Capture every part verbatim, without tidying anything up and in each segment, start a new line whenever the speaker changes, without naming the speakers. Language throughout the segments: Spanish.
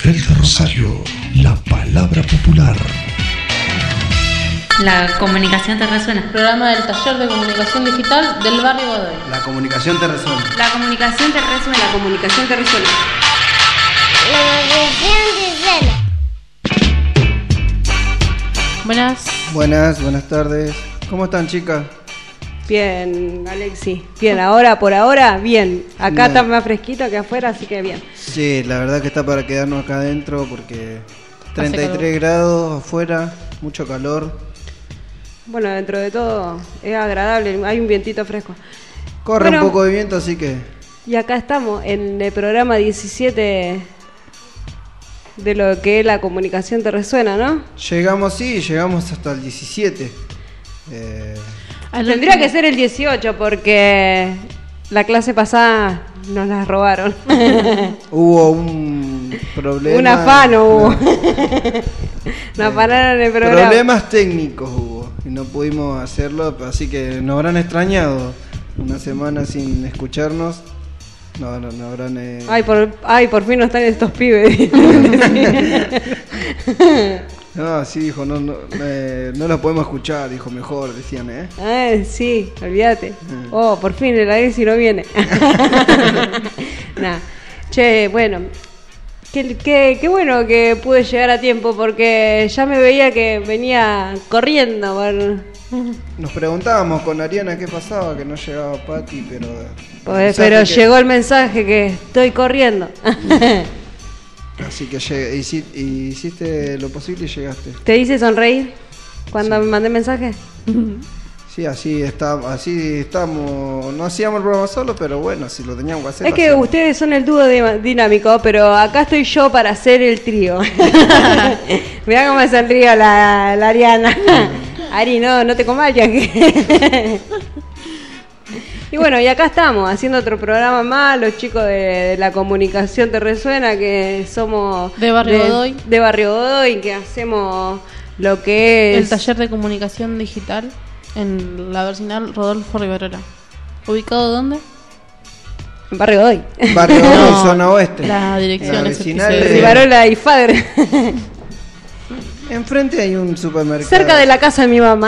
nivel de Rosario, la palabra popular.
La comunicación te resuena.
Programa del taller de comunicación digital del barrio Godoy.
La comunicación te resuena.
La comunicación te resuena. La comunicación te resuena.
La comunicación te resuena.
Buenas.
Buenas, buenas tardes. ¿Cómo están, chicas?
Bien, Alexi. Bien, ahora, por ahora, bien. Acá
Bien.
Está más fresquito que afuera, así que bien.
Sí, la verdad que está para quedarnos acá adentro porque treinta y tres
calor.
grados afuera, mucho calor.
Bueno, dentro de todo es agradable, hay un vientito fresco.
Corre
Bueno.
un poco de viento, así que...
Y acá estamos en el programa diecisiete de lo que es la comunicación te resuena, ¿no?
Llegamos, sí, llegamos hasta el diecisiete. Eh,
Al
Tendría
último-
que ser el dieciocho porque la clase pasada nos la robaron.
hubo un problema...
Un afano hubo. Nos afanaron el programa.
Problemas técnicos hubo y no pudimos hacerlo, así que nos habrán extrañado una semana sin escucharnos. No, no, no habrán... eh,
Ay, por, ay, por fin no están estos pibes.
No, sí, dijo, no, no, eh, no lo podemos escuchar, dijo, mejor, decían, ¿eh?
Ay, sí, olvídate.
Mm.
Oh, por fin el Alexi no viene. Nah. Che, bueno. Qué, qué, qué bueno que pude llegar a tiempo porque ya me veía que venía corriendo. Por...
Nos preguntábamos con Ariana qué pasaba, que no llegaba Pati, pero...
Pues,
mensaje
pero
que-
llegó el mensaje que estoy corriendo.
Así que llegué, hici- hiciste lo posible y llegaste.
¿Te hice sonreír cuando me mandé mensaje?
Sí, así está, así estamos, no hacíamos el programa solo, pero bueno, si lo teníamos que hacer...
Es
lo
que
hacíamos.
ustedes son el dúo de- dinámico, pero acá estoy yo para hacer el trío. Mirá cómo me sonríe la, la Ariana. Ari, no, no te comas ya que... Y bueno, y acá estamos, haciendo otro programa más, los chicos de, de la comunicación te resuena, que somos...
De Barrio Godoy.
De Barrio Godoy, que hacemos lo que es...
El taller de comunicación digital en la vecinal Rodolfo Riverera. ¿Ubicado dónde?
En Barrio Godoy.
Barrio Godoy,
No,
zona oeste.
La dirección
La
es
vecinal
el
de-
piso.
Rivarola y Fadre.
Enfrente hay un supermercado.
Cerca de la casa de mi mamá.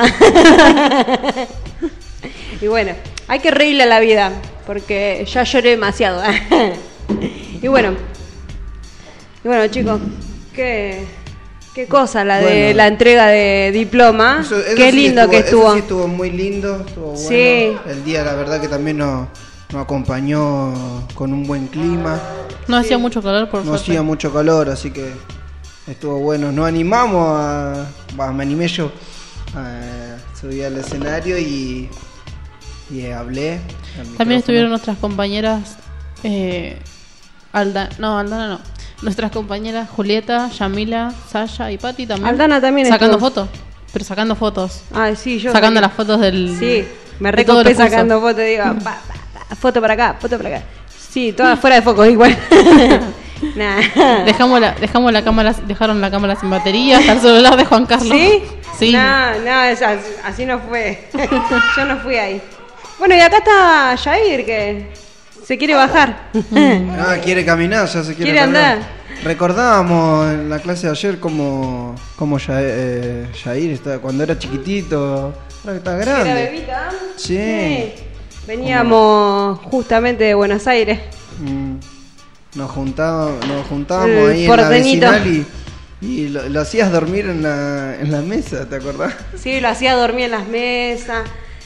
Y bueno, hay que reírle a la vida, porque ya lloré demasiado. Y bueno, y bueno chicos, qué, qué cosa la de
Bueno.
la entrega de diploma.
Eso- eso
Qué
sí
lindo que
eso
estuvo.
sí estuvo muy lindo, estuvo bueno.
Sí.
El día, la verdad, que también nos, nos acompañó con un buen clima.
No hacía mucho calor, por
No
suerte.
hacía mucho calor, así que estuvo bueno. Nos animamos a. Bah, me animé yo a subir al escenario y. Y hablé. al
También
micrófono.
estuvieron nuestras compañeras eh, Alda, no, Aldana no. Nuestras compañeras Julieta, Yamila, Sasha y Pati también.
Aldana también
Sacando
estuvo.
fotos. Pero sacando fotos.
Ay, sí, yo.
Sacando las fotos del.
Sí, me
de todos
recopé
los cursos.
sacando fotos, digo, pa, pa, pa, foto para acá, foto para acá. Sí, todas fuera de foco igual. Nah.
Dejamos la, dejamos la cámara, dejaron la cámara sin batería, hasta el celular de Juan Carlos.
¿Sí?
Sí.
No, no, es así, así no fue. Yo no fui ahí. Bueno, y acá está Jair, que se quiere bajar.
Ah, quiere caminar, ya se quiere,
Quiere
cargar.
andar.
Recordábamos en la clase de ayer cómo, cómo Ya- eh, Jair estaba, cuando era chiquitito, ahora que está grande.
Era bebita.
Sí.
Veníamos justamente de Buenos Aires.
Mm, Nos juntábamos, nos juntábamos
El
ahí en la
porteñito.
vecinal y, y lo, lo hacías dormir en la, en la mesa, ¿te acordás?
Sí, lo hacía dormir en las mesas.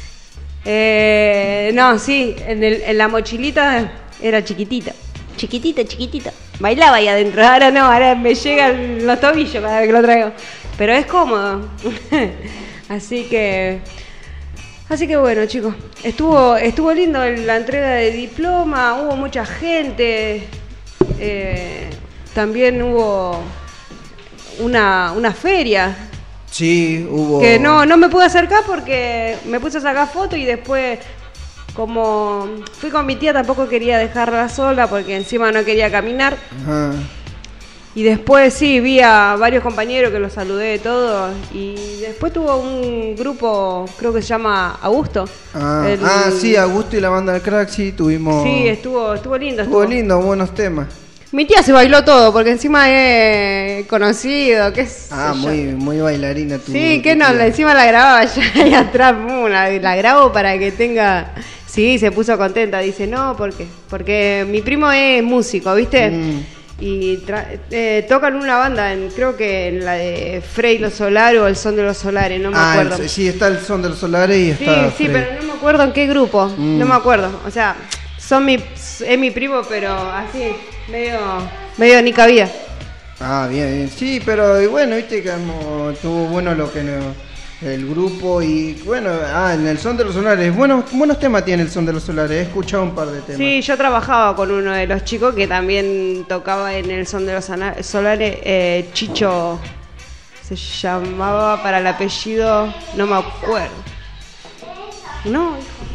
Eh, no, sí, en, el, en la mochilita era chiquitita. Chiquitita, chiquitita. Bailaba ahí adentro. Ahora no, ahora me llegan los tobillos cada vez que lo traigo. Pero es cómodo. Así que... Así que bueno, chicos, estuvo estuvo lindo la entrega de diploma, hubo mucha gente, eh, también hubo una, una feria,
Sí, hubo...
que no, no me pude acercar porque me puse a sacar fotos y después, como fui con mi tía, tampoco quería dejarla sola porque encima no quería caminar.
Ajá.
Y después sí, vi a varios compañeros que los saludé todos. Y después tuvo un grupo, creo que se llama Augusto.
Ah,
El-
ah, sí, Augusto y la banda del Crack, sí, tuvimos...
Sí, estuvo, estuvo lindo.
Estuvo lindo, buenos temas.
Mi tía se bailó todo, porque encima es conocido, qué sé
Ah,
yo.
muy, muy bailarina tu
Sí,
tu
que no,
tía.
encima la grababa yo ahí atrás, uh, la, la grabo para que tenga... Sí, se puso contenta, dice, no, ¿por qué? Porque mi primo es músico, ¿viste?
Mm.
Y tra- eh, tocan una banda, en, creo que en la de Frey los Solares o el Son de los Solares, no me
Ah,
acuerdo.
el- sí, está el Son de los Solares y
Sí,
está...
sí,
Frey.
pero no me acuerdo en qué grupo,
Mm.
no me acuerdo. O sea, son mi, es mi primo, pero así, medio, medio ni cabida.
Ah, bien, bien. Sí, pero y bueno, viste que como estuvo bueno lo que no- el grupo y bueno, ah, en el Son de los Solares. Buenos, buenos temas tiene el Son de los Solares. He escuchado un par de temas.
Sí, yo trabajaba con uno de los chicos que también tocaba en el Son de los Ana- Solares, eh, Chicho, se llamaba para el apellido, no me acuerdo. No,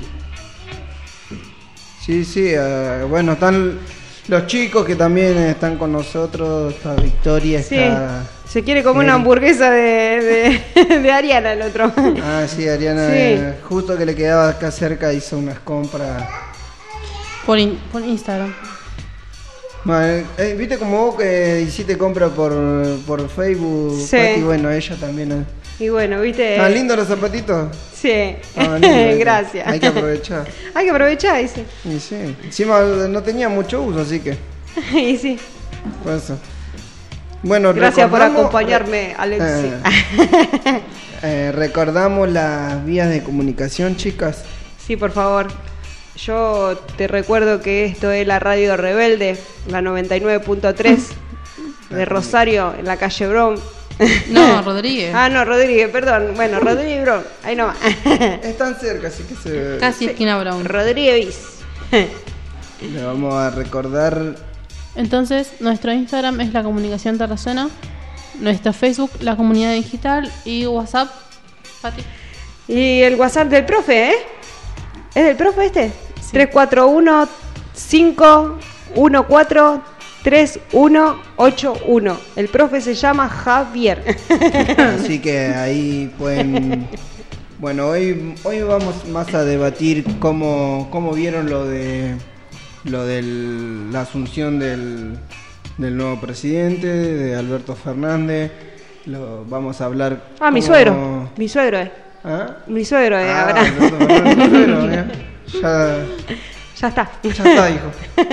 Sí, sí, eh, bueno, están los chicos que también están con nosotros. Está Victoria,
sí,
está...
se quiere comer una
Mary.
hamburguesa de, de, de Ariana el otro.
Ah, sí, Ariana,
Sí.
eh, justo que le quedaba acá cerca, hizo unas compras.
Por, in- por Instagram.
Bueno, eh, eh, viste como vos que hiciste compra por, por Facebook,
Sí.
Pati, bueno, ella también. eh.
Y bueno, viste.
¿Están lindos los zapatitos?
Sí,
Estaban lindos, hay que-
gracias.
Hay que aprovechar.
Hay que aprovechar, dice.
Y sí, encima no tenía mucho uso, así que,
Y sí.
por eso. Bueno,
Gracias por
recordamos-
acompañarme, Alexi.
Eh, eh, recordamos las vías de comunicación, chicas.
Sí, por favor. Yo te recuerdo que esto es la Radio Rebelde, la noventa y nueve punto tres de Rosario, en la calle Bron.
No, Rodríguez.
Ah, no, Rodríguez, perdón. Bueno, Rodríguez Bron. Ahí no.
Están cerca, así que se,
Casi esquina Brown.
Rodríguez Bis.
le vamos a recordar.
Entonces, nuestro Instagram es La Comunicación Te Resuena. Nuestro Facebook, La Comunidad Digital. Y WhatsApp, Pati.
Y el WhatsApp del profe, ¿eh? ¿Es del profe este?
Sí.
tres cuatro uno, cinco uno cuatro, tres uno ocho uno. El profe se llama Javier.
Así que ahí pueden. Bueno, hoy hoy vamos más a debatir cómo, cómo vieron lo de lo de la asunción del, del nuevo presidente, de Alberto Fernández. Lo, vamos a hablar.
Ah, mi
cómo-
suegro. Mi suegro es.
¿Ah?
Mi suegro es.
Ah,
ahora.
Alberto Fernández, mi suegro, mira. Ya,
Ya está.
ya está, hijo.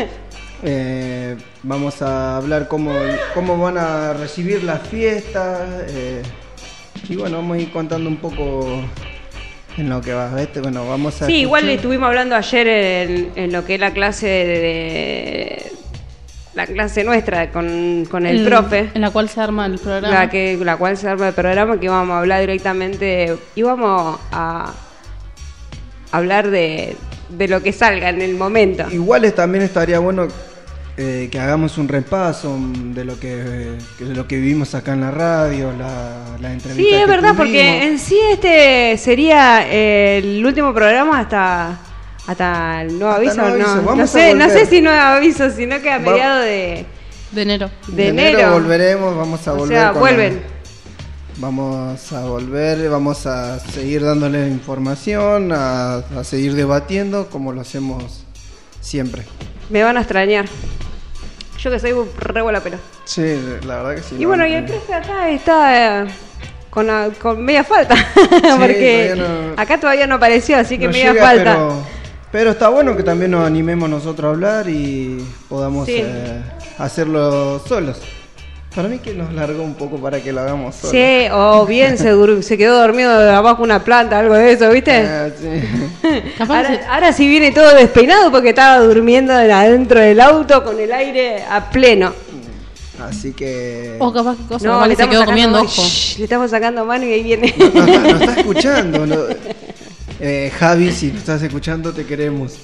Eh, vamos a hablar cómo, cómo van a recibir las fiestas. eh, y bueno, vamos a ir contando un poco en lo que va. ¿Viste? Bueno, vamos a
Sí, igual
escuchar-
estuvimos hablando ayer en, en lo que es la clase de, de- la clase nuestra con, con el
En-
profe.
En la cual se arma el programa.
La, que, la cual se arma el programa, que íbamos a hablar directamente, íbamos a hablar de, de lo que salga en el momento.
Igual es- también estaría bueno eh, que hagamos un repaso de lo que, de lo que vivimos acá en la radio, la, la entrevista.
Sí, es
que
verdad,
tuvimos.
porque en sí este sería el último programa hasta hasta el nuevo
Hasta
aviso,
nuevo
no,
aviso.
no
Vamos a
sé, no sé
volver.
si nuevo aviso, sino que a
Va-
mediados de,
De enero.
de
De
enero.
volveremos, vamos a
O
volver.
sea,
con
vuelven.
la- vamos a volver, vamos a seguir dándole información, a, a seguir debatiendo como lo hacemos siempre.
Me van a extrañar. Yo que soy re bola pelo.
Sí, la verdad que sí.
Y
no,
bueno,
no,
y el
no.
profe acá está eh, con, la- con media falta,
todavía
porque
no-
acá todavía no apareció, así que
No
media
llega,
falta.
Pero, pero está bueno que también nos animemos nosotros a hablar y podamos
Sí.
eh, hacerlo solos. Para mí que nos largó un poco para que lo hagamos solos.
Sí, o bien se, dur- se quedó dormido abajo de una planta, algo de eso, ¿viste?
Ah, sí.
Capaz
Ahora,
se-
ahora sí viene todo despeinado porque estaba durmiendo adentro del auto con el aire a pleno.
Así que...
O capaz que cosa,
No,
capaz
le
que se
estamos
quedó
sacando
comiendo,
mano,
ojo.
shh, le estamos sacando mano y ahí viene.
No, no está, no está escuchando. no. Eh, Javi, si nos estás escuchando, te queremos.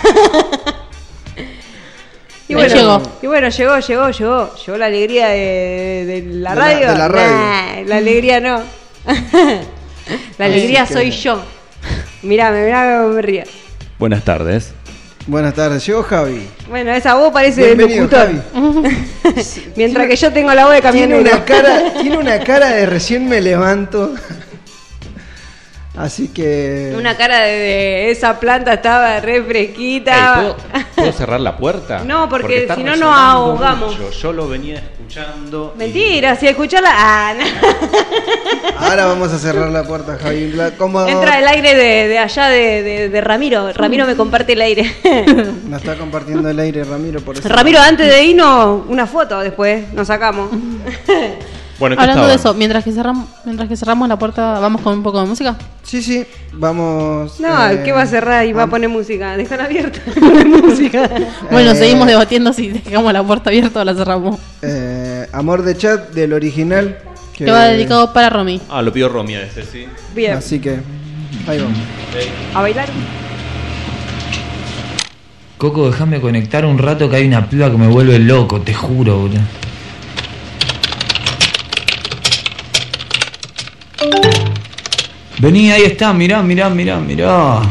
Y
Ahí
bueno,
llegó.
y bueno, llegó, llegó, llegó. Llegó la alegría de, de la
De la-
radio.
de la radio.
Nah, la alegría no. La
Así
alegría
que-
soy yo. Mirame, mirame cómo me río.
Buenas tardes.
Buenas tardes, llegó Javi.
Bueno, esa voz parece de
Bienvenido,
locutor.
Javi.
Mientras que yo tengo la voz de
Tiene
camionero.
una cara, tiene una cara de recién me levanto. Así que...
Una cara de, de esa planta estaba re fresquita.
Ey, ¿puedo, ¿puedo cerrar la puerta?
No, porque
está
si no nos
resonando
ahogamos.
mucho. Yo lo venía escuchando. y-
Mentira, si escucharla. Ah, no.
Ahora vamos a cerrar la puerta, Javi. La- ¿Cómo
Entra el aire de, de allá de, de, de Ramiro. Ramiro me comparte el aire.
nos está compartiendo el aire Ramiro? Por eso.
Ramiro, antes de irnos, una foto después nos sacamos.
Bueno, ¿qué
Hablando de
estaban?
eso, mientras que cerramos, mientras que cerramos la puerta, vamos con un poco de música.
Sí, sí, vamos...
No,
eh,
¿qué va a cerrar y va a
vam-
poner música? Dejan abierta. Poner música.
Bueno,
Eh,
seguimos debatiendo si dejamos la puerta abierta o la cerramos.
eh, Amor de Chat del original. Que,
Que va dedicado para Romy.
Ah, lo pidió Romy a ese, sí.
Bien.
Así que, ahí vamos.
A bailar.
Coco, déjame conectar un rato que hay una piba que me vuelve loco, te juro, boludo. Vení, ahí está, mirá, mirá, mirá, mirá.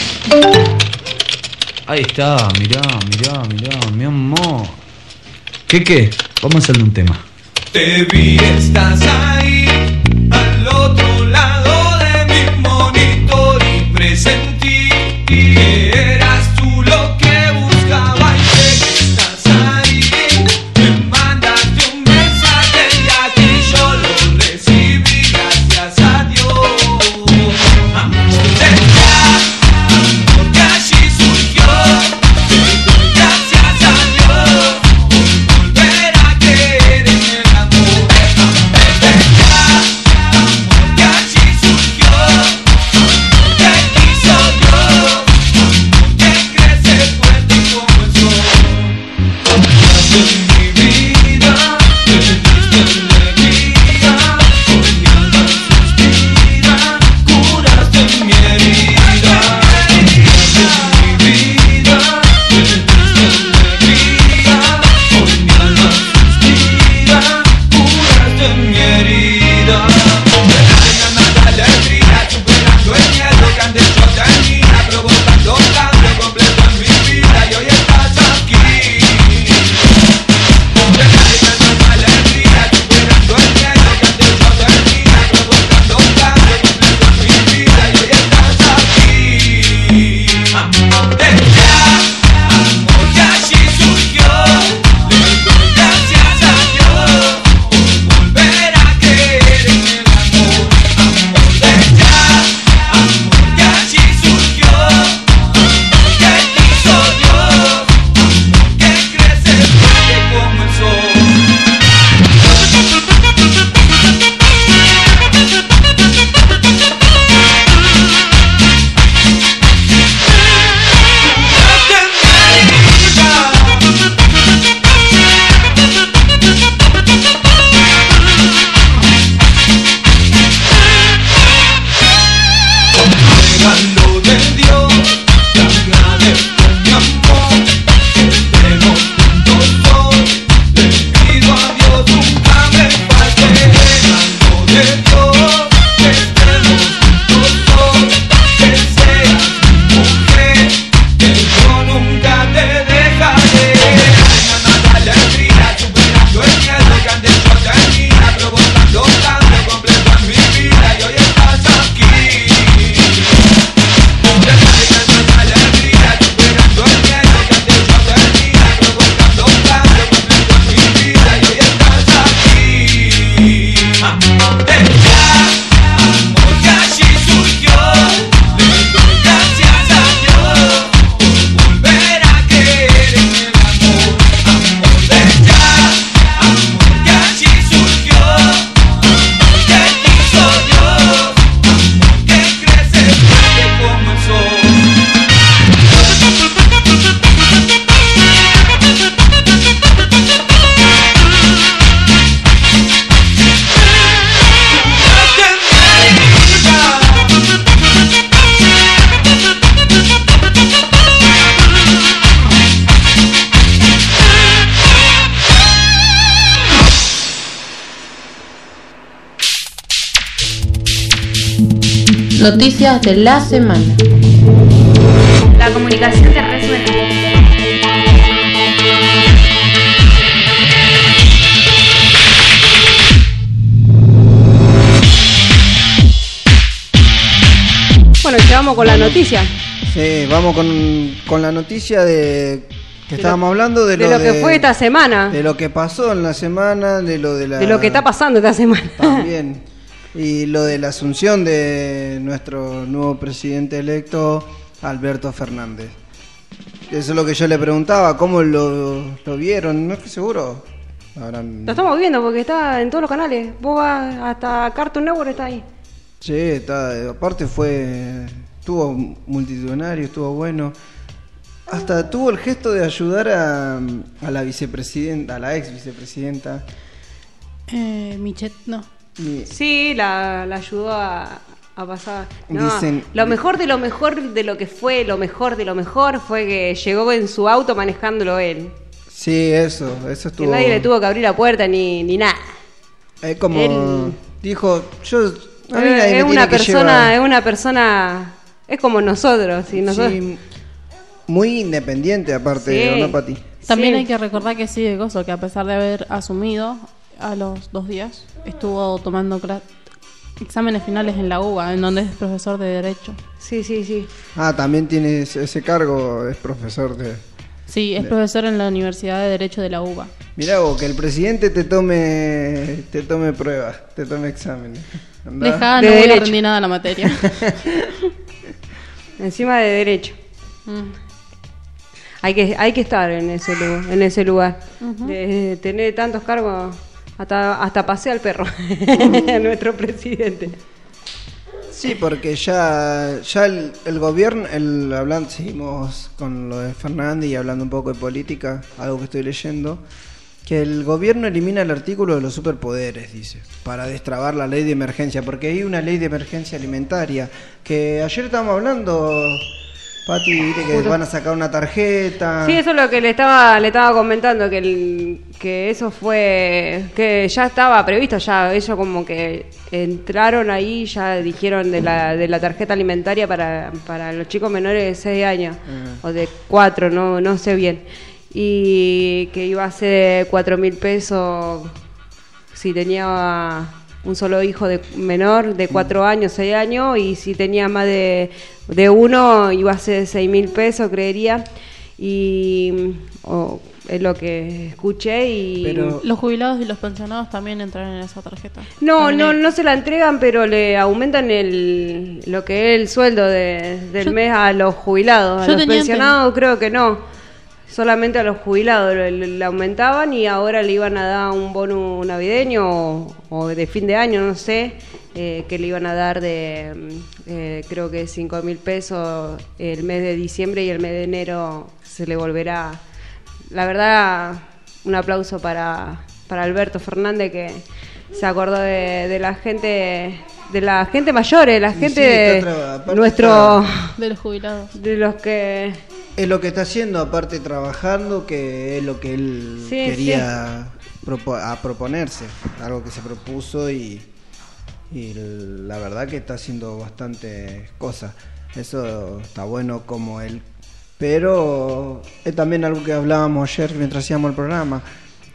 Ahí está, mirá, mirá, mirá, mi amor. ¿Qué qué? Vamos a hacerle un tema.
Te vi, estás ahí, al otro lado de mi monitor y presentí que eras tú lo que buscaba y sé que estás ahí. Me mandaste un mensaje y aquí yo lo recibí, gracias a Dios. Amor de verdad, amor que allí surgió, te doy gracias a Dios por volver a creer en el amor. Amor de verdad, amor que allí surgió, amor que quiso Dios, amor que crece fuerte como el sol. Entraste en mi vida, te diste alegría, por mi alma suspira, curaste mi herida. Entraste en mi vida, te diste alegría, por mi alma suspira, curaste mi herida. Llenando alegría, superando el miedo que antes yo tenía, provocando cambio completo en mi vida y hoy estás aquí. Llenando alegría, superando el miedo que antes yo tenía, provocando cambio completo en mi vida y hoy estás aquí. Amor de verdad, amor que allí surgió, le doy gracias a Dios por volver a creer en el amor. Amor de verdad, amor que allí surgió, amor que quiso Dios, amor que crece fuerte como el sol. Regalo de Dios, te agradezco mi amor, que estemos juntos hoy, le pido a Dios nunca me falte. Regalo de Dios, que estemos juntos hoy, que seas mi mujer, que yo nunca te dejaré. Llenando alegría, superando el miedo que antes yo tenía, provocando cambio completo en mi vida y hoy estás aquí. Llenando alegría, superando el miedo que antes yo tenía, provocando cambio completo en mi vida y hoy estás aquí. Amor de verdad, amor que allí surgió, le doy gracias a Dios por volver a creer en el amor. Amor de verdad, amor que allí surgió, amor que quiso Dios, amor que crece fuerte como el sol.
Noticias de la semana.
La comunicación te resuena.
vamos con la noticia.
Sí, vamos con, con la noticia de que estábamos
lo,
hablando de,
de
lo,
lo que
de,
fue esta semana.
De lo que pasó en la semana, de lo de la...
De lo que está pasando esta semana.
También. Y lo de la asunción de nuestro nuevo presidente electo, Alberto Fernández. Eso es lo que yo le preguntaba, ¿cómo lo, lo vieron? No estoy seguro. Habrán...
Lo estamos viendo porque está en todos los canales. Vos vas hasta Cartoon Network, está ahí.
Sí, está, aparte fue... Estuvo multitudinario, estuvo bueno. Hasta tuvo el gesto de ayudar a, a la vicepresidenta, a la ex vicepresidenta.
Eh, Michet, no.
Y,
Sí, la, la ayudó a, a pasar. No,
Dicen-
lo mejor de lo mejor de lo que fue, lo mejor de lo mejor fue que llegó en su auto manejándolo él.
sí, eso, eso
Que
estuvo...
nadie le tuvo que abrir la puerta ni, ni nada.
Es como...
Él-
Dijo, yo... A mí
Eh,
nadie me
es una
tiene que
persona,
llevar.
es una persona, es como nosotros, ¿sí? Nosotros
Sí, muy independiente aparte,
Sí.
¿no, Pati?
También
Sí.
hay que recordar que sigue Gozo, que a pesar de haber asumido a los dos días, estuvo tomando cla- exámenes finales en la U B A, en donde es profesor de Derecho.
Sí, sí, sí.
Ah, también tiene ese ese cargo, es profesor de...
Sí, es profesor en la Universidad de Derecho de la U B A.
Mirá vos, que el presidente te tome te tome pruebas, te tome exámenes. Andá.
Dejá,
De
no voy a
Derecho.
rendir nada la materia.
Encima de derecho.
Mm.
Hay que, hay que estar en ese lugar, en ese lugar. De tener tantos cargos, hasta, hasta pasea al perro, nuestro presidente.
Sí, porque ya ya el, el gobierno, el hablando, seguimos con lo de Fernández y hablando un poco de política, algo que estoy leyendo, que el gobierno elimina el artículo de los superpoderes, dice, para destrabar la ley de emergencia, porque hay una ley de emergencia alimentaria, que ayer estábamos hablando, Pati, viste que van a sacar una tarjeta.
Sí, eso es lo que le estaba, le estaba comentando, que el, que eso fue, que ya estaba previsto, ya ellos como que entraron ahí, ya dijeron de la, de la tarjeta alimentaria para, para los chicos menores de seis años,
Ah.
o de cuatro, no, no sé bien, y que iba a ser cuatro mil pesos si tenía un solo hijo de menor de cuatro años, seis años, y si tenía más de, de uno iba a ser seis mil pesos, creería, y o, es lo que escuché. Y
Pero-
Los jubilados y los pensionados también entran en esa tarjeta.
no,
También
no,
hay-
no se la entregan, pero le aumentan el lo que es el sueldo de, del
Yo-
mes a los jubilados, a
yo
los
tenía
pensionados creo que no. Solamente a los jubilados le, le- le aumentaban y ahora le iban a dar un bono navideño o, o de fin de año, no sé, eh, que le iban a dar de, mm, eh, creo que cinco mil pesos el mes de diciembre y el mes de enero se le volverá. La verdad, un aplauso para, para Alberto Fernández, que se acordó de, de la gente, de la gente mayor, de la
Y
gente
sí, está
de
tra- aparte
nuestro,
De los jubilados.
de los que...
Es lo que está haciendo, aparte trabajando, que es lo que él
Sí,
quería propo- a proponerse, algo que se propuso y, y la verdad que está haciendo bastantes cosas. Eso está bueno como él. Pero es también algo que hablábamos ayer mientras hacíamos el programa.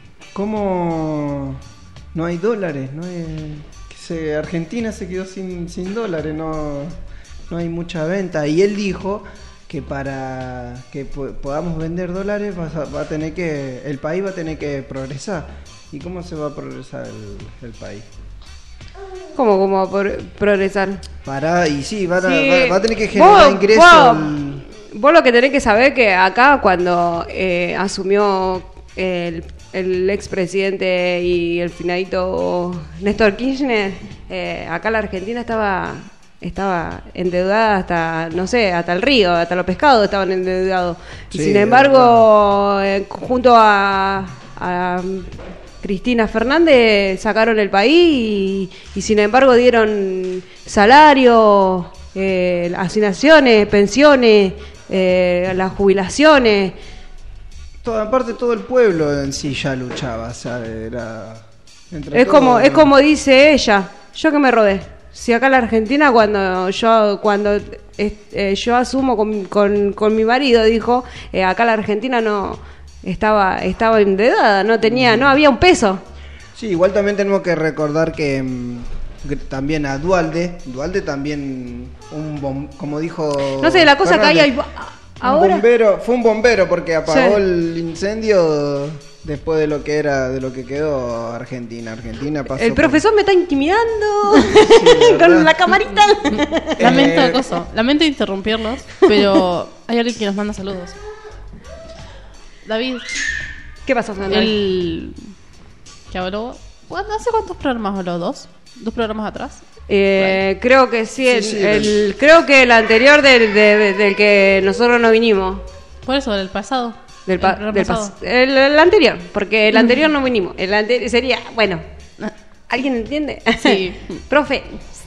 ¿Cómo no hay dólares? No hay, que se, Argentina se quedó sin, sin dólares, no, no hay mucha venta. Y él dijo que para que po- podamos vender dólares va a, va a tener que el país va a tener que progresar. ¿Y cómo se va a progresar el, el país?
¿Cómo, cómo por progresar?
Para y sí, va a,
Sí.
va- va a tener que generar
Vos-
ingresos.
vos-
el-
Vos lo que tenés que saber que acá cuando eh, asumió el, el expresidente y el finadito Néstor Kirchner, eh, acá la Argentina estaba estaba endeudada hasta, no sé, hasta el río, hasta los pescados estaban endeudados. Y
Sí,
sin
es
embargo, eh, junto a, a Cristina Fernández sacaron el país y, y sin embargo dieron salario, eh, asignaciones, pensiones, eh, las jubilaciones.
Toda, aparte todo el pueblo en sí ya luchaba, o sea, era entre
Es
todos,
como, es
¿no?
como dice ella, yo que me robé. Si acá en la Argentina cuando yo cuando eh, yo asumo con, con, con mi marido, dijo, eh, acá la Argentina no estaba estaba endeudada, no tenía, no había un peso.
Sí, igual también tenemos que recordar que, mm, gr- también a Dualde. Dualde también, un bom- como dijo.
No sé, la cosa que hay
Fernández,
ahí-
un
ahora.
bombero, fue un bombero porque apagó
Sí.
el incendio después de lo que era, de lo que quedó Argentina. Argentina pasó.
El
por-
profesor me está intimidando
de
con
verdad.
la camarita.
Lamento
Eh,
cosa, lamento interrumpirlos, pero hay alguien que nos manda saludos. David,
¿Qué pasó, Sandra?
el que habló, ¿cuándo- ¿hace cuántos programas habló? ¿Dos? ¿Dos programas atrás?
Eh, creo que sí, el,
Sí, sí,
el- creo que el anterior del, de- del que nosotros no vinimos.
Por eso, del pasado.
Del, pa-
El programa
del
pasado.
pas- el, el anterior, porque el anterior no vinimos. El ante- sería, bueno, ¿alguien entiende?
Sí.
Profe.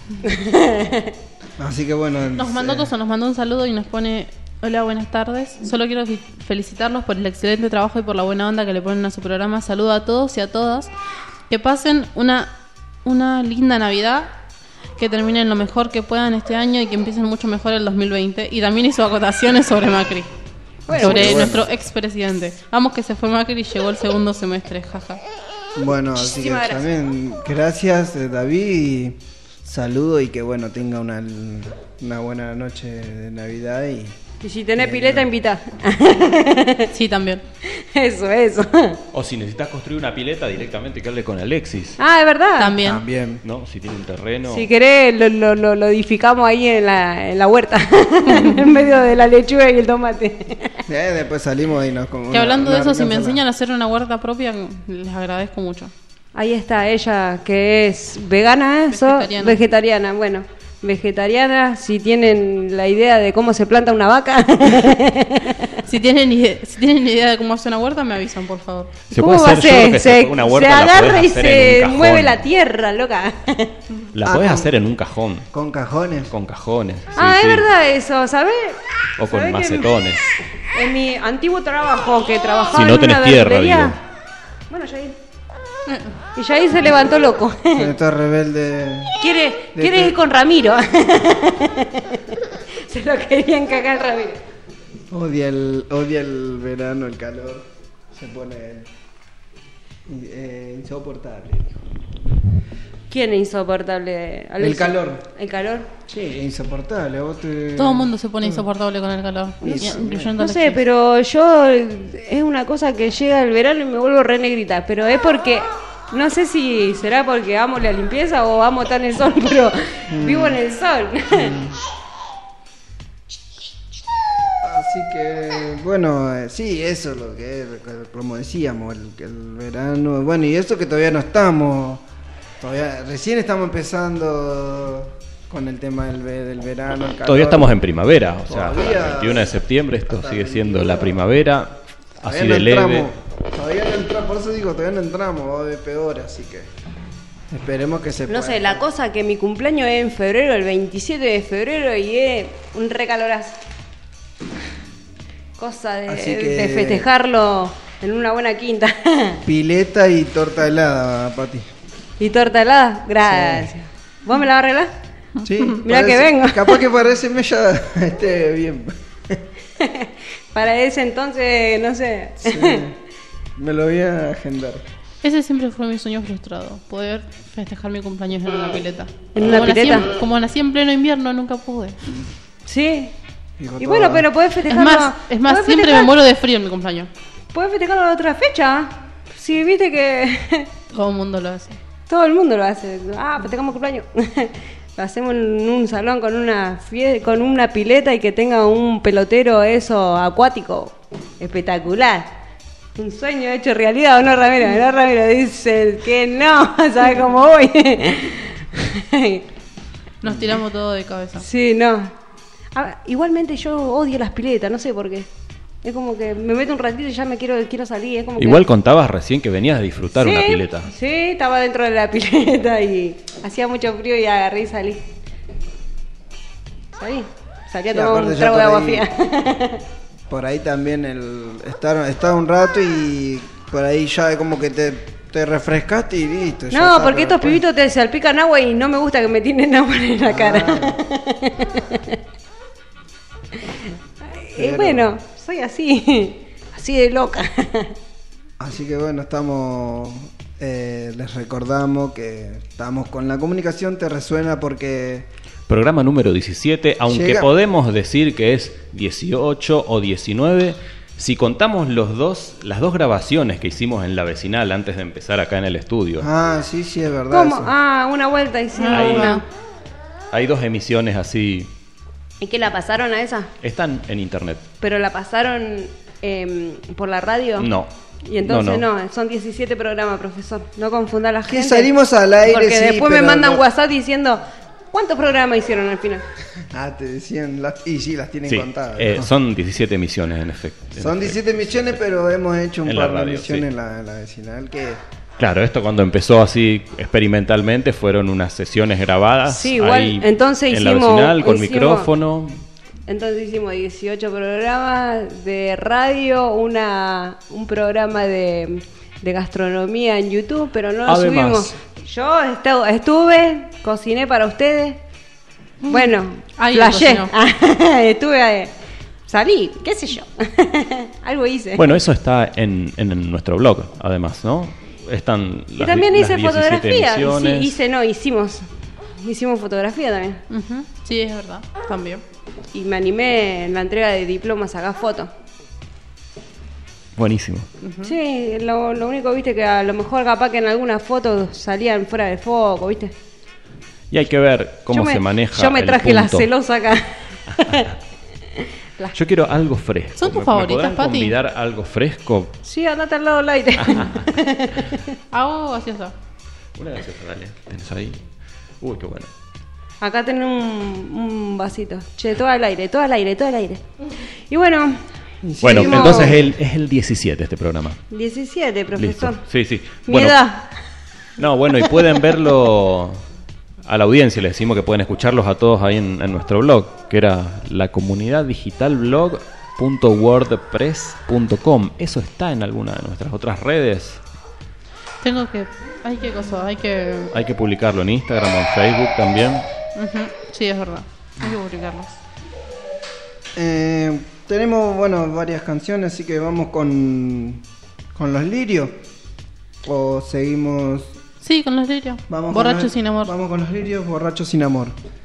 Así que bueno.
Nos mandó
eh,
cosa, nos mandó un saludo y nos pone: hola, buenas tardes. Solo quiero fi- felicitarlos por el excelente trabajo y por la buena onda que le ponen a su programa. Saludo a todos y a todas. Que pasen una, una linda Navidad. Que terminen lo mejor que puedan este año y que empiecen mucho mejor el dos mil veinte. Y también hizo acotaciones sobre Macri.
Bueno,
sobre
bueno.
nuestro expresidente. Vamos que se fue Macri y llegó el segundo semestre, jaja.
Bueno, así que
Muchísimas gracias.
también gracias, eh, David. Y saludo y que bueno, tenga una, una buena noche de Navidad. Y
Y si tenés pileta, invita.
Sí, también.
Eso, eso.
O si necesitas construir una pileta, directamente que hable con Alexis.
Ah, es verdad.
También.
también.
¿No? Si tiene un terreno.
Si querés, lo, lo, lo, lo edificamos ahí en la, en la huerta. En medio de la lechuga y el tomate.
Eh, después salimos y nos como
Que hablando de eso, si me
enseñan
enseñan a hacer una huerta propia, les agradezco mucho.
Ahí está ella, que es vegana, eso,
Vegetariana.
vegetariana. Bueno, vegetariana, si tienen la idea de cómo se planta una vaca.
Si tienen, ide- si tienen idea de cómo hacer una huerta, me avisan, por favor.
Se
¿Cómo
puede
va a
hacer, yo creo
ser?
que
Se,
se- una huerta
se
la podés
agarra y
hacer en
se
un cajón.
mueve la tierra, loca.
La
Ah,
podés
con-
hacer en un cajón.
con cajones.
Con cajones. sí,
ah,
sí.
es verdad eso, ¿sabes?
O con
¿Sabés que
macetones.
En, en mi antiguo trabajo, que trabajaba
Si no
en una
tenés tierra,
verdulería-
digo.
Bueno, Yair. Y Yair se levantó loco.
Está rebelde.
Quiere,
De
quiere
que-
ir con Ramiro. Se lo querían cagar Ramiro.
Odia el, odia el verano, el calor. Se pone eh, insoportable.
¿Quién es insoportable?
El
Alexis?
calor.
¿El calor?
Sí, insoportable. Vos te...
Todo el mundo se pone insoportable con el calor,
Sí, sí.
incluyendo
No sé,
Alexis.
pero yo es una cosa que llega el verano y me vuelvo re negrita, pero es porque no sé si será porque amo la limpieza o amo tan el sol, pero vivo en el sol.
Así que, bueno, eh, sí, eso es lo que es, como decíamos, el, el verano. Bueno, y eso que todavía no estamos, todavía recién estamos empezando con el tema del, ve- del verano. el calor.
Todavía estamos en primavera. O sea,
Todavía-
hasta el veintiuno de septiembre esto sigue siendo la primavera.
Todavía
Así
no
de leve.
entramos, todavía no entramos, por eso digo, todavía no entramos, va a haber peor, así que esperemos que se
No
pueda.
sé, la cosa que mi cumpleaños es en febrero, el veintisiete de febrero, y es un recalorazo. Cosa de,
Así que-
de festejarlo en una buena quinta.
Pileta y torta helada, Pati.
¿Y torta helada? Gracias. ¿Vos me la vas a arreglar?
Sí,
Mirá que vengo.
Capaz que para ese mes ya esté bien.
Para ese entonces, no sé.
Sí, me lo voy a agendar.
Ese siempre fue mi sueño frustrado, poder festejar mi cumpleaños en una pileta.
¿En una
Como nací
pileta?
en- como nací en pleno invierno, nunca pude.
Sí.
Dijo
Y
toda-
bueno, pero podés
Es
festejarlo.
más, es más
podés
siempre
festejar-
me muero de frío en mi cumpleaños.
Podés festejarlo a otra fecha. Si viste que
Todo el mundo lo hace.
todo el mundo lo hace. Ah, festejamos cumpleaños. Lo hacemos en un salón con una fie- con una pileta y que tenga un pelotero eso acuático. Espectacular. Un sueño hecho realidad, ¿o no, Ramiro? ¿No, Ramiro? Dice que no, ¿sabes cómo voy?
Nos tiramos todo de cabeza.
Sí, no. Ah, igualmente yo odio las piletas, no sé por qué. Es como que me meto un ratito y ya me quiero quiero salir. Es como que-
Igual contabas recién que venías a disfrutar
Sí,
una pileta.
Sí, estaba dentro de la pileta y hacía mucho frío y agarré y salí. Salí. Salí a
Sí,
tomar un
aparte ya
trago de
por
agua
ahí-
fría.
Por ahí también el estar, estar un rato y por ahí ya como que te, te refrescaste y listo. ya
No,
está,
porque
pero
estos
después-
pibitos te salpican agua y no me gusta que me tiren agua en la cara. Y
Pero-
bueno, soy así, así de loca.
Así que bueno, estamos Eh, les recordamos que estamos con La Comunicación Te Resuena porque...
Programa número diecisiete, aunque
Llega.
podemos decir que es dieciocho o diecinueve, si contamos los dos, las dos grabaciones que hicimos en la vecinal antes de empezar acá en el estudio.
Ah, sí, sí, es verdad.
¿Cómo?
eso.
Ah, una vuelta hicieron
Ahí.
una.
Hay dos emisiones así,
¿Y qué la pasaron a esa?
están en internet.
¿Pero la pasaron eh, por la radio?
No.
Y entonces
No,
no,
no.
son diecisiete programas, profesor. No confunda a la
Que
gente.
salimos al aire,
Porque
sí,
después me
pero
mandan
no-
WhatsApp diciendo, ¿cuántos programas hicieron al final?
Ah, te decían, las... y sí, las tienen
Sí,
contadas.
eh,
¿no?
son diecisiete emisiones en efecto. en
Son
efecto.
diecisiete misiones, pero hemos hecho un
En la
par de
radio,
misiones
sí.
en, la, en la vecinal que...
Claro, esto cuando empezó así experimentalmente fueron unas sesiones grabadas.
Sí, igual,
ahí
entonces
en la
hicimos-
vecinal con
hicimos-
micrófono.
Entonces hicimos dieciocho programas de radio, una un programa de, de gastronomía en YouTube, pero no lo
Además.
subimos. Yo estu- estuve, cociné para ustedes. Bueno,
Ahí
flashé.
cocinó.
estuve, eh, salí, qué sé yo. Algo hice.
Bueno, eso está en, en nuestro blog, además, ¿no? Están
y
las
también
di-
hice
las diecisiete
fotografía. Sí,
emisiones.
hice, no, hicimos. Hicimos fotografía también.
Ujú. Sí, es verdad, también.
Y me animé en la entrega de diplomas a sacar fotos.
Buenísimo.
Sí, lo, lo único, viste, que a lo mejor capaz que en algunas fotos salían fuera de foco, viste.
Y hay que ver cómo
Yo me-
se maneja.
Yo me
el
traje la
punto.
celosa acá.
Yo quiero algo fresco.
¿Son tus
¿Me-
favoritas,
¿Me podrán
Pati?
convidar algo fresco?
Sí, andate al lado del aire.
Hago gaseosa.
Una gaseosa, dale. ¿Tenés ahí? Uy, qué bueno.
Acá tenés un, un vasito. Che, todo al aire, todo al aire, todo al aire. Y bueno,
Bueno,
seguimos-
entonces el, es el diecisiete este programa.
diecisiete, profesor.
Listo. Sí, sí.
Mi
Bueno,
edad.
no, bueno, y pueden verlo a la audiencia. Les decimos que pueden escucharlos a todos ahí en, en nuestro blog, que era la comunidad digital blog punto wordpress punto com. Eso está en alguna de nuestras otras redes.
Tengo que... Hay que cosa, hay que...
Hay que publicarlo en Instagram o en Facebook también.
Ujú. Sí, es verdad. Hay que publicarlos.
Eh, tenemos, bueno, varias canciones, así que vamos con, con los lirios. O seguimos...
Sí, con los lirios.
Vamos con
Borracho
los-
sin amor.
Vamos con los lirios, borrachos sin amor.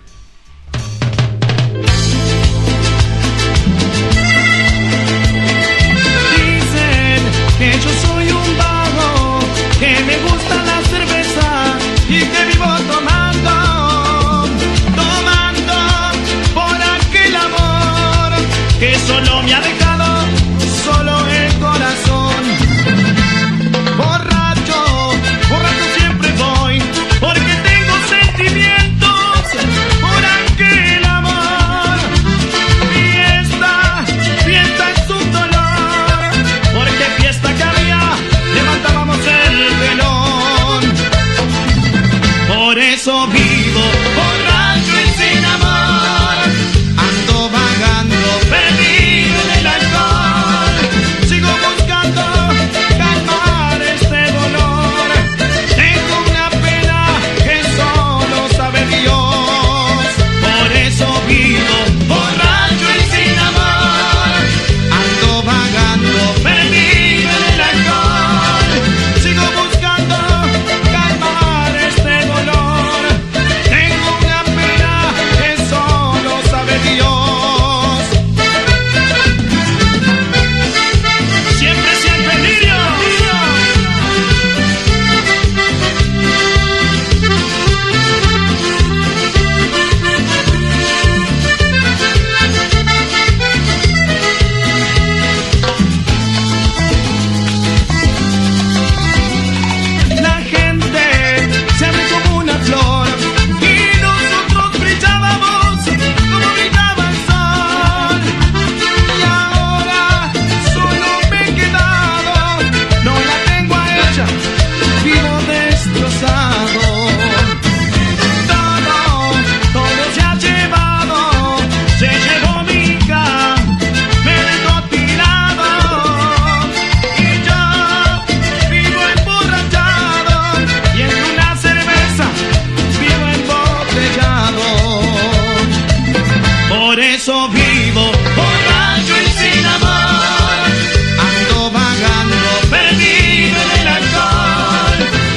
Dicen que yo soy un vago, que me gusta la cerveza y que vivo tomando, tomando por aquel amor que solo me ha dejado solo el corazón. Borracho, borracho siempre voy, porque tengo sentimientos por aquel amor. Fiesta, fiesta es un dolor, porque fiesta que había, levantábamos el velón. Por eso vivo borracho y sin amor, ando vagando, perdido en el alcohol. Sigo buscando calmar este dolor. Tengo una pena que solo sabe Dios. Por eso vivo borracho y sin amor, ando vagando, perdido en el alcohol. Sigo buscando calmar este dolor. Tengo una pena que solo sabe Dios. Siempre, siempre lirio. La gente se abre como una flor y nosotros brillábamos como brillaba el sol. Y ahora solo me he quedado, no la tengo a ella, vivo destrozado. Todo, todo se ha llevado, se llevó mi hija, me dejó tirado. Y yo vivo emborrachado y en una cerveza vivo embotellado. Por eso vivo borracho y sin amor, ando vagando, perdido en el alcohol.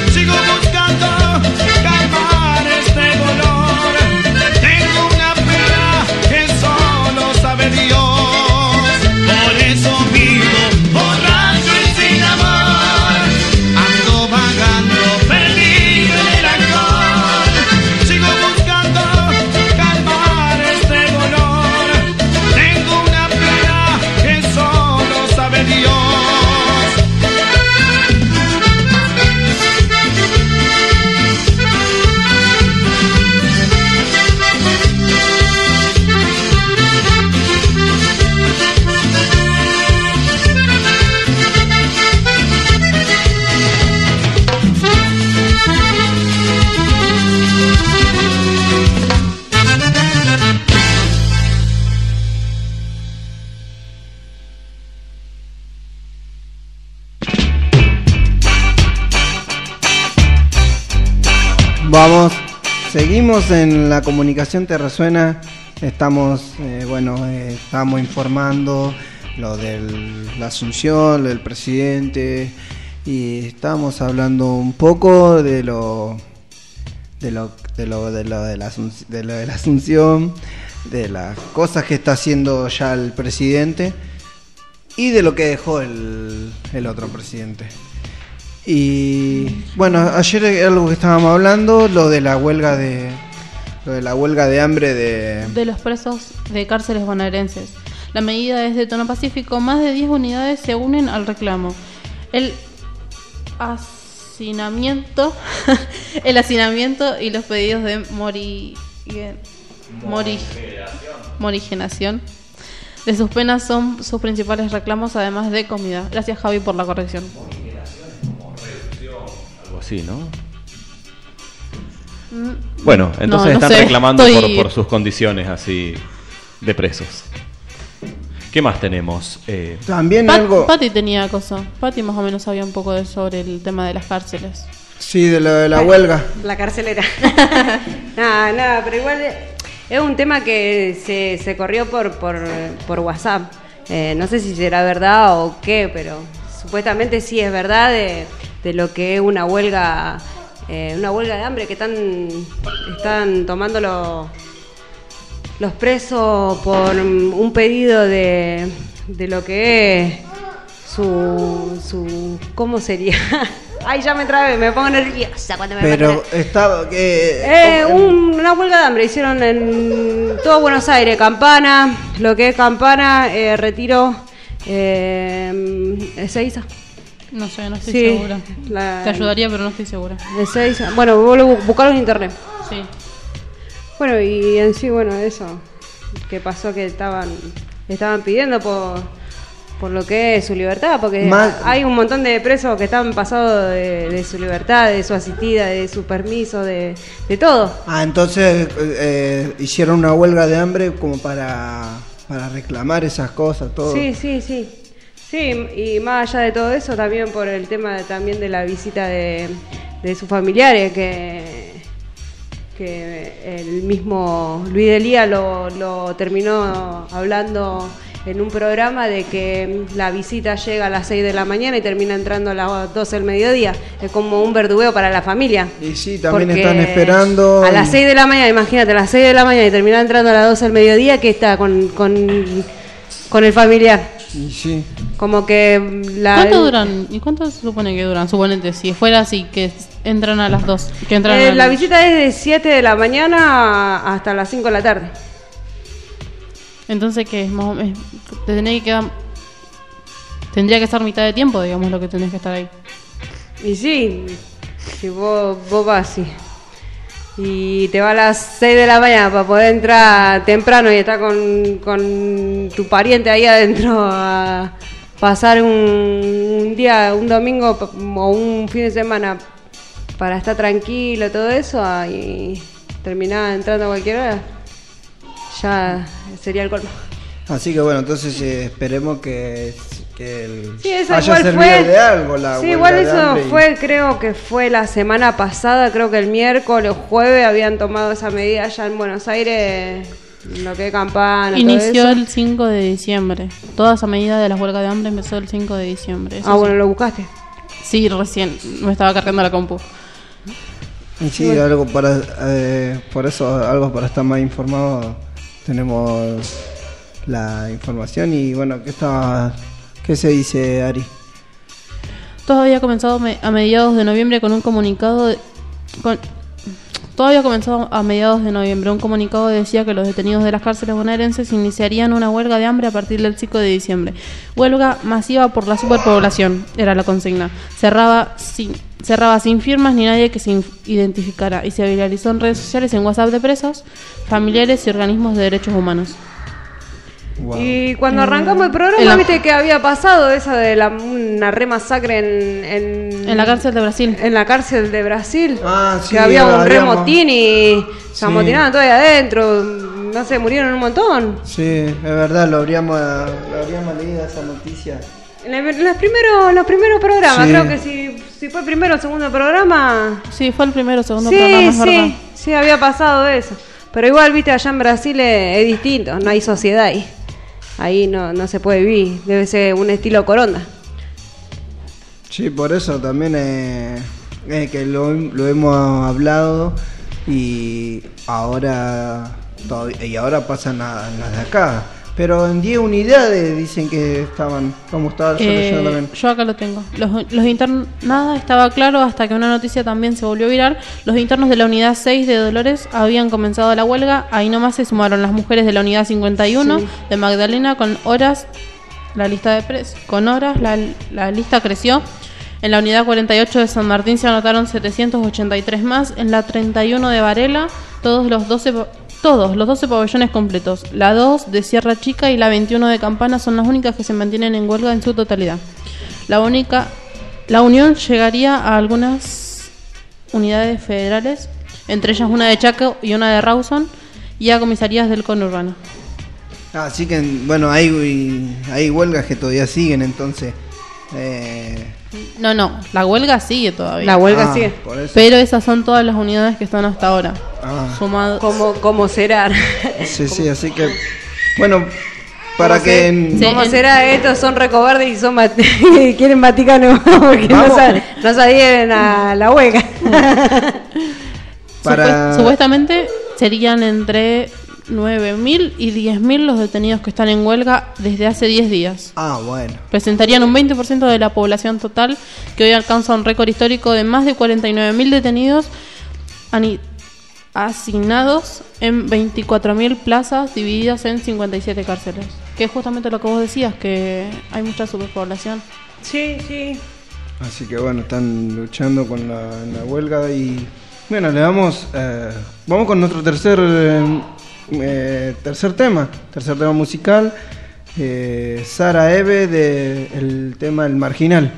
Vamos, seguimos en la comunicación Te Resuena. Estamos, eh, bueno, eh, estamos informando lo de la asunción, lo del presidente, y estamos hablando un poco de lo de lo de lo de lo de la, asunc- de lo de la asunción, de las cosas que está haciendo ya el presidente y de lo que dejó el, el otro presidente. Y bueno, ayer era algo que estábamos hablando, lo de la huelga de lo de la huelga de hambre de
De los presos de cárceles bonaerenses. La medida es de tono pacífico. Más de diez unidades se unen al reclamo. El hacinamiento, el hacinamiento y los pedidos de mori, mori, morigenación de sus penas son sus principales reclamos, además de comida. Gracias, Javi, por la corrección.
Algo así, ¿no? Bueno, entonces
No, no
están
sé,
reclamando
estoy-
por, por sus condiciones así de presos. ¿Qué más tenemos? Eh,
también
Pat-
algo
Pati tenía cosa. Pati más o menos sabía un poco de sobre el tema de las cárceles.
sí de lo de la huelga.
La carcelera. Nada, nada, pero igual es un tema que se, se corrió por, por, por WhatsApp. Eh, no sé si será verdad o qué, pero supuestamente sí es verdad de, de lo que es una huelga, eh, una huelga de hambre que están, están tomando los, los presos por un pedido de, de lo que es su, su ¿cómo sería? Ay, ya me trabé, me pongo nerviosa cuando me
Pero
matan.
estaba que
Eh, un- una huelga de hambre hicieron en todo Buenos Aires, Campana, lo que es Campana, eh, Retiro, eh, Ezeiza.
No sé, no estoy
Sí,
segura.
la-
Te ayudaría, pero no estoy segura.
Ezeiza. Bueno, vos lo bu- buscalo en internet.
Sí.
Bueno, y en sí, bueno, eso que pasó que estaban estaban pidiendo por por lo que es su libertad, porque
Más-
hay un montón de presos que están pasados de, de su libertad, de su asistida, de su permiso, de, de todo.
Ah, entonces eh, hicieron una huelga de hambre como para para reclamar esas cosas, todo.
Sí, sí, sí. Sí, y más allá de todo eso, también por el tema de- también de la visita de, de sus familiares, que, que el mismo Luis Delía lo, lo terminó hablando en un programa de que la visita llega a las seis de la mañana y termina entrando a las doce del mediodía. Es como un verdugueo para la familia.
Y sí, también
Porque
están esperando.
a las seis de la mañana, imagínate, a las seis de la mañana y termina entrando a las doce del mediodía, que está con, con, con el familiar.
Y sí.
Como que la...
¿Cuánto duran? ¿Y cuánto se supone que duran? Suponete, si fuera así, que entran a las dos. Que entran
Eh,
a
la
las-
visita es de siete de la mañana hasta las cinco de la tarde.
Entonces, ¿qué es? Más o menos- te tenés que quedar... Tendría que estar mitad de tiempo, digamos, lo que tenés que estar ahí.
Y sí, si vos, vos vas así y te va a las seis de la mañana para poder entrar temprano y estar con, con tu pariente ahí adentro a pasar un, un día, un domingo p- o un fin de semana para estar tranquilo, todo eso, y terminar entrando a cualquier hora, ya sería el colmo.
Así que bueno, entonces eh, esperemos que, que el,
Sí, eso
haya
igual
servido
fue.
de algo la
sí,
huelga
igual
de
eso
hambre y-
fue, creo que fue la semana pasada, creo que el miércoles, jueves habían tomado esa medida allá en Buenos Aires, lo que es Campana.
Inició
todo eso.
el cinco de diciembre. Toda esa medida de las huelgas de hambre empezó el cinco de diciembre. Eso
Ah,
sí.
bueno, lo buscaste.
Sí, recién. Me estaba cargando la compu.
Y sí, algo para, eh, por eso algo para estar más informado. Tenemos la información y bueno, ¿qué está, qué se dice, Ari?
Todo había comenzado me- a mediados de noviembre con un comunicado de- con, todo había comenzado a mediados de noviembre. Un comunicado decía que los detenidos de las cárceles bonaerenses iniciarían una huelga de hambre a partir del cinco de diciembre. Huelga masiva por la superpoblación, era la consigna. Cerraba sin, cerraba sin firmas ni nadie que se inf- identificara y se viralizó en redes sociales, en WhatsApp de presos, familiares y organismos de derechos humanos.
Wow.
Y cuando arrancamos el programa,
en la-
viste que había pasado esa de la, una remasacre en, en,
En la cárcel de Brasil.
en la cárcel de Brasil.
Ah, sí,
que había un
habíamos-
remotín y se
Sí.
amotinaban todos ahí adentro. No sé, murieron un montón.
Sí, es verdad, lo habríamos, lo habríamos leído esa noticia.
En, el- en los primeros, los primeros programas,
Sí.
creo que si, si fue el primero o segundo programa.
Sí, fue el primero o segundo
Sí,
programa, es verdad.
sí, sí, había pasado eso. Pero igual, viste, allá en Brasil es, es distinto, no hay sociedad ahí. Ahí no, no se puede vivir, debe ser un estilo coronda.
Sí, por eso también eh, eh, que lo, lo hemos hablado y ahora todavía- y ahora pasan a, a las de acá. Pero en diez unidades dicen que estaban, ¿cómo estaba? Yo
Eh,
leyendo también.
yo acá lo tengo. Los, los internos, nada estaba claro hasta que una noticia también se volvió viral. Los internos de la unidad seis de Dolores habían comenzado la huelga. Ahí nomás se sumaron las mujeres de la unidad cincuenta y uno
Sí.
de Magdalena con horas. La lista de precios. Con horas la, la lista creció. En la unidad cuarenta y ocho de San Martín se anotaron setecientos ochenta y tres más. En la treinta y uno de Varela, todos los doce, pa- todos los doce pabellones completos. La dos de Sierra Chica y la veintiuno de Campana son las únicas que se mantienen en huelga en su totalidad. La única, la unión llegaría a algunas unidades federales, entre ellas una de Chaco y una de Rawson, y a comisarías del conurbano.
Así que, bueno, hay, hay huelgas que todavía siguen, entonces. Eh,
No, no, la huelga sigue todavía.
La huelga
ah,
sigue.
por eso.
Pero esas son todas las unidades que están hasta ahora.
Ah.
Sumadas.
¿Cómo, cómo será?
Sí, sí, así que. Bueno, para
¿Cómo
que.
se-
Sí,
¿Cómo
en-
será esto? Son recobardes y son mat- quieren Vaticano porque no,
Vamos.
sa- no se adhieren a la huelga.
Para-
Supue- Supuestamente serían entre nueve mil y diez mil los detenidos que están en huelga desde hace diez días.
Ah, bueno.
Presentarían un veinte por ciento de la población total, que hoy alcanza un récord histórico de más de cuarenta y nueve mil detenidos ani- asignados en veinticuatro mil plazas divididas en cincuenta y siete cárceles. Que es justamente lo que vos decías, que hay mucha superpoblación.
Sí, sí.
Así que bueno, están luchando con la, la huelga y bueno, le damos, eh, vamos con nuestro tercer eh, eh, tercer tema, tercer tema musical, eh, Sara Eve de el tema El Marginal.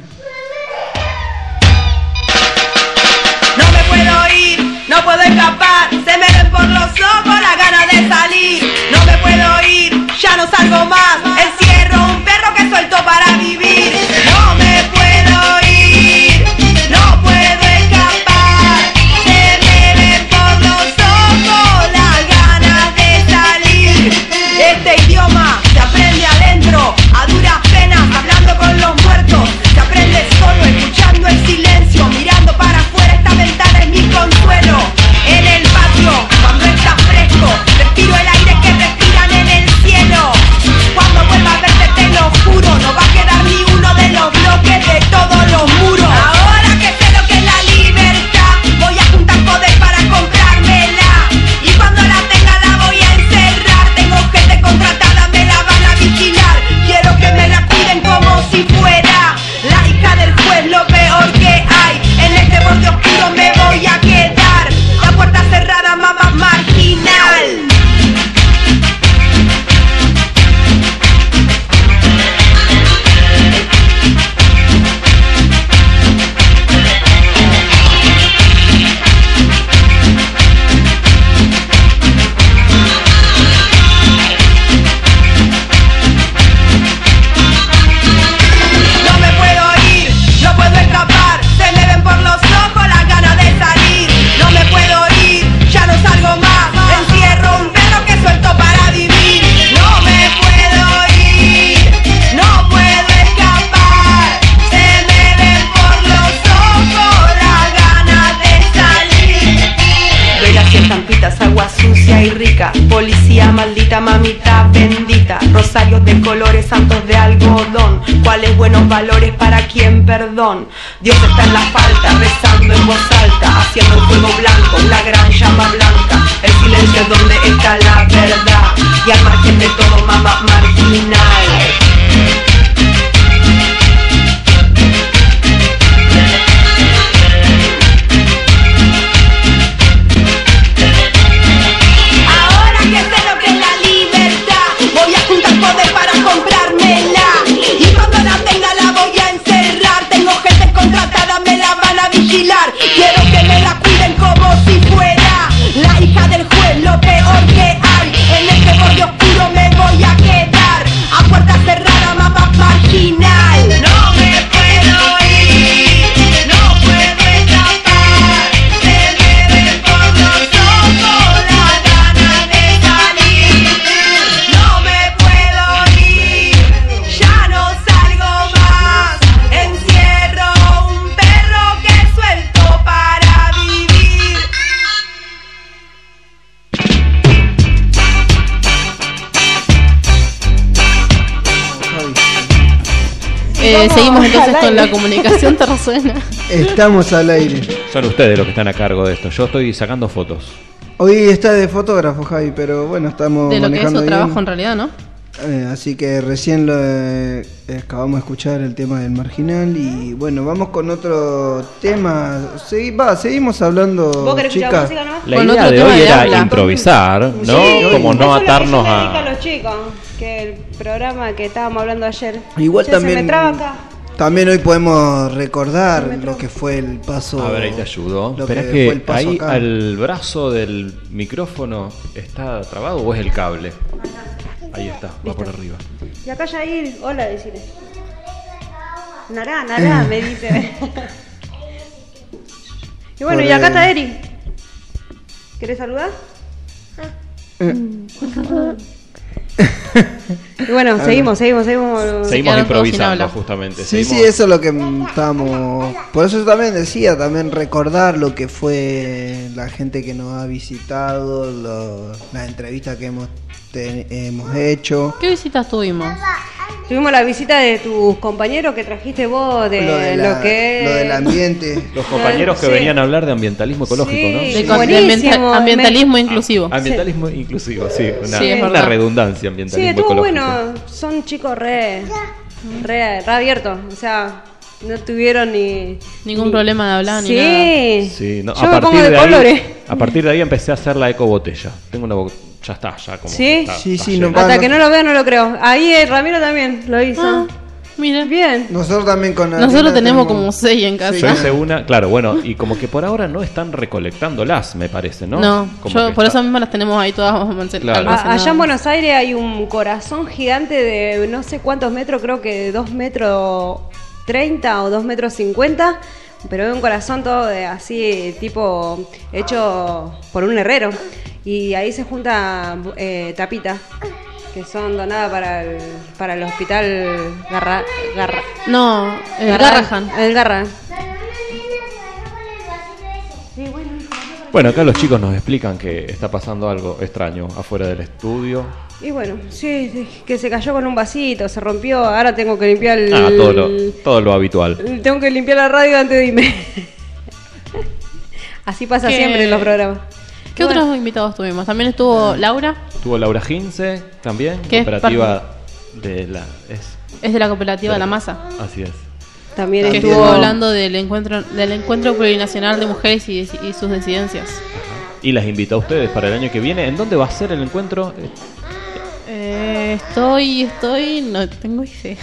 No me puedo ir, no puedo escapar, se me ven por los ojos la gana de salir. No me puedo ir, ya no salgo más, encierro un perro que suelto para vivir. No me puedo ir, no puedo escapar, se me ven por los ojos las ganas de salir. Este idioma se aprende adentro, a duras penas, hablando con los muertos. Se aprende solo, escuchando el silencio, mirando para afuera, esta ventana es mi consuelo. En el patio, cuando está fresco, respiro el aire que respiran en el cielo. Cuando vuelva a verte te lo juro, no va a quedar ni uno de los bloques de todos los muros. Ahora que sé lo que es la libertad, voy a juntar poder para comprármela. Y cuando la tenga la voy a encerrar. Tengo gente contratada, me la van a vigilar. Quiero que me la cuiden como si fuera la hija del juez, lo peor que hay. En este borde oscuro me voy a quedar. La puerta cerrada, mamá marginal. No me puedo ir, no puedo escapar, se me ven por los ojos las ganas de salir. No me puedo ir, ya no salgo más, encierro un perro que suelto para vivir. No me puedo ir, no puedo escapar, se me ven por los ojos las ganas de salir. Velas y estampitas, agua sucia y rica, policía maldita, mamita bendita, rosarios de colores, santos de algodón, cuáles buenos valores para quien perdón. Dios está en la falta, rezando en voz alta, haciendo un fuego blanco, una gran llama blanca. El silencio es donde está la verdad, y al margen de todo, mamá marginal. Ahora que sé lo que es la libertad, voy a juntar poder para comprármela. Y cuando la tenga la voy a encerrar. Tengo gente contratada, me la van a vigilar. Quiero que me la cuiden como
Eh,
Estamos
seguimos entonces
al
con la
aire.
comunicación terrazuena.
Estamos al aire.
Son ustedes los que están a cargo de esto. Yo estoy sacando fotos.
Hoy está de fotógrafo, Javi, pero bueno, estamos
De lo que es
manejando
su
bien.
trabajo en realidad, ¿no?
Eh, así que recién lo eh, acabamos de escuchar el tema del marginal y bueno, vamos con otro tema. Segui- va, seguimos hablando,
¿Vos querés escuchar
chicas.
música nomás?
La
Con
idea
otro
de
tema
hoy
de
era
habla.
improvisar, ¿no?
Sí,
Como no
eso es lo que
atarnos
yo le dije a
a...
los chicos, que el programa que estábamos hablando ayer.
Igual
Che,
también
Se me traba acá.
También hoy podemos recordar lo que fue el paso.
A ver, ahí te ayudo.
lo
Espera
que
que,
fue el paso
ahí
acá.
al brazo del micrófono está trabado o es el cable. Ahí está, va por arriba.
Y acá Yair, hola, decirle. Nará, nará,
Eh.
me dice. Y bueno,
Por
y acá
el-
está Eri. ¿Querés saludar? Y bueno, seguimos, seguimos, seguimos.
Seguimos
quedaron todos sin
improvisando,
habla.
justamente.
Sí,
Seguimos-
sí, eso es lo que mm, estábamos. Por eso yo también decía, también recordar lo que fue la gente que nos ha visitado, lo- las entrevistas que hemos, te- hemos hecho.
¿Qué visitas tuvimos?
Tuvimos la visita de tus compañeros que trajiste vos de
lo,
lo,
de la-
que
lo del ambiente.
Los compañeros que
Sí.
venían a hablar de ambientalismo ecológico,
Sí.
¿no?
De,
Sí,
con- de
buenísimo,
ambienta- ambientalismo inclusivo.
Ambientalismo inclusivo, sí. Una,
Sí, es
una
verdad.
redundancia,
Sí,
ambientalismo
estuvo
ecológico.
bueno. Son chicos re, re, re abiertos. O sea, no tuvieron ni.
Ningún
ni-
problema de hablar ni
Sí.
nada.
Sí, no,
Yo me pongo de
de
colores.
ahí, a partir de ahí empecé a hacer la eco botella. Tengo una bo- ya está, ya como
¿Sí?
está-
Sí,
está
sí,
lleno.
no
Hasta
va-
que no lo veo, no lo creo. Ahí eh, Ramiro también lo hizo.
Ah, mira.
Bien.
Nosotros también con
Nosotros
Arena
tenemos como seis en casa.
Yo hice una, claro, bueno, y como que por ahora no están recolectándolas, me parece, ¿no?
No,
Como
yo
que
por
está-
eso mismo las tenemos ahí todas almacen-
Claro.
A-
almacenadas.
allá en Buenos Aires hay un corazón gigante de no sé cuántos metros, creo que dos metros treinta o dos metros cincuenta, pero es un corazón todo de así, tipo hecho por un herrero. Y ahí se juntan eh, tapitas que son donadas para el, para el hospital Garra, Garra,
No, el
Garra-
Garrahan.
El Garra.
Bueno, acá los chicos nos explican que está pasando algo extraño afuera del estudio.
Y bueno, sí, sí, que se cayó con un vasito, se rompió, ahora tengo que limpiar el...
Ah, todo lo, todo lo habitual.
Tengo que limpiar la radio antes de irme. Así pasa
¿Qué-
siempre en los programas.
¿Qué otros invitados tuvimos? También estuvo Laura,
Tuvo Laura Gince también,
¿Qué es
cooperativa de la... Es,
es de la cooperativa de la masa,
así es.
También
que
estuvo
estuvo hablando del encuentro del encuentro plurinacional de mujeres y, y sus disidencias.
Y las invita a ustedes para el año que viene. ¿En dónde va a ser el encuentro? Eh,
Eh, estoy, estoy, no tengo idea.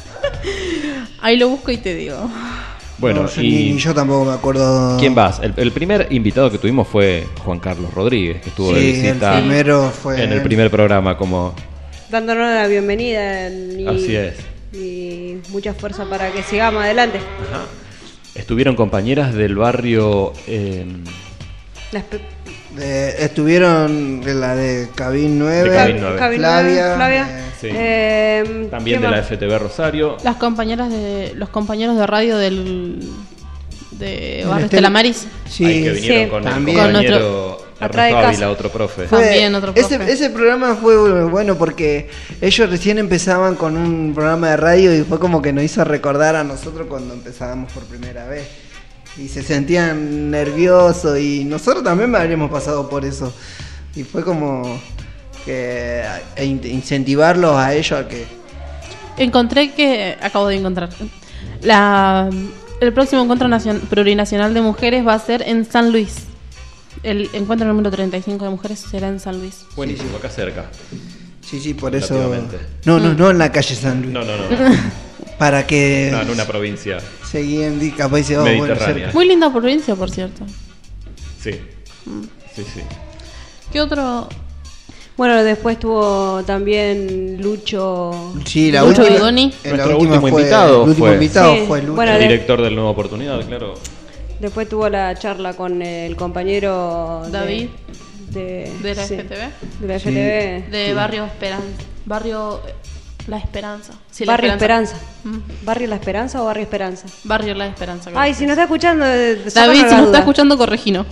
Ahí lo busco y te digo.
Bueno,
No, yo
y...
ni- yo tampoco me acuerdo.
¿Quién vas? El, el primer invitado que tuvimos fue Juan Carlos Rodríguez, que estuvo de
Sí,
visita
el primero fue.
en el
él.
primer programa como...
dándonos la bienvenida y,
Así es.
y mucha fuerza para que sigamos adelante.
Ajá. Estuvieron compañeras del barrio... eh,
Las pe-
De- estuvieron de la de Cabin nueve,
De Cabin nueve.
Cabin
Flavia,
nueve, Flavia.
eh,
Sí.
Eh,
también
¿qué
de la
más?
F T V Rosario.
Las compañeras de los compañeros de radio del de
El
Barrio
Estel-
Estela Maris.
sí,
Ahí que vinieron
Sí.
con
También.
el
Con
compañero
Atrás de
Ernesto
casa.
Ávila, otro profe.
Fue-
También otro
ese,
profe.
ese programa fue bueno porque ellos recién empezaban con un programa de radio y fue como que nos hizo recordar a nosotros cuando empezábamos por primera vez. Y se sentían nerviosos y nosotros también habríamos pasado por eso. Y fue como que e in- incentivarlos a ellos a que...
Encontré que acabo de encontrar la el próximo encuentro nacion- plurinacional de mujeres va a ser en San Luis. El encuentro número treinta y cinco de mujeres será en San Luis.
Buenísimo, acá cerca.
Sí, sí, por eso...
Relativamente.
No, no, no en la calle San Luis.
No, no, no.
Para que
No, en una provincia.
seguían, di- capaz dice, oh, bueno,
Mediterránea.
cerca.
Muy linda provincia, por cierto.
Sí. Sí, sí.
¿Qué otro?
Bueno, después tuvo también Lucho.
Sí, la
Lucho
última,
Bidoni.
en la
Nuestro
última
último
fue-
invitado
el último
fue-
invitado
Sí,
fue Lucho.
bueno,
El
de-
director del Nueva Oportunidad, claro.
Después tuvo la charla con el compañero de-
David.
de,
¿De la
sí,
F T V?
de la F T V.
De Barrio Esperanza. Barrio eh, La Esperanza. Sí, La
Barrio Esperanza.
Mm.
¿Barrio La Esperanza o Barrio Esperanza?
Barrio La Esperanza. creo
Ay,
que
si
es.
no está escuchando, eh,
David,
sácanos
si
la
no está
duda.
escuchando, corregino.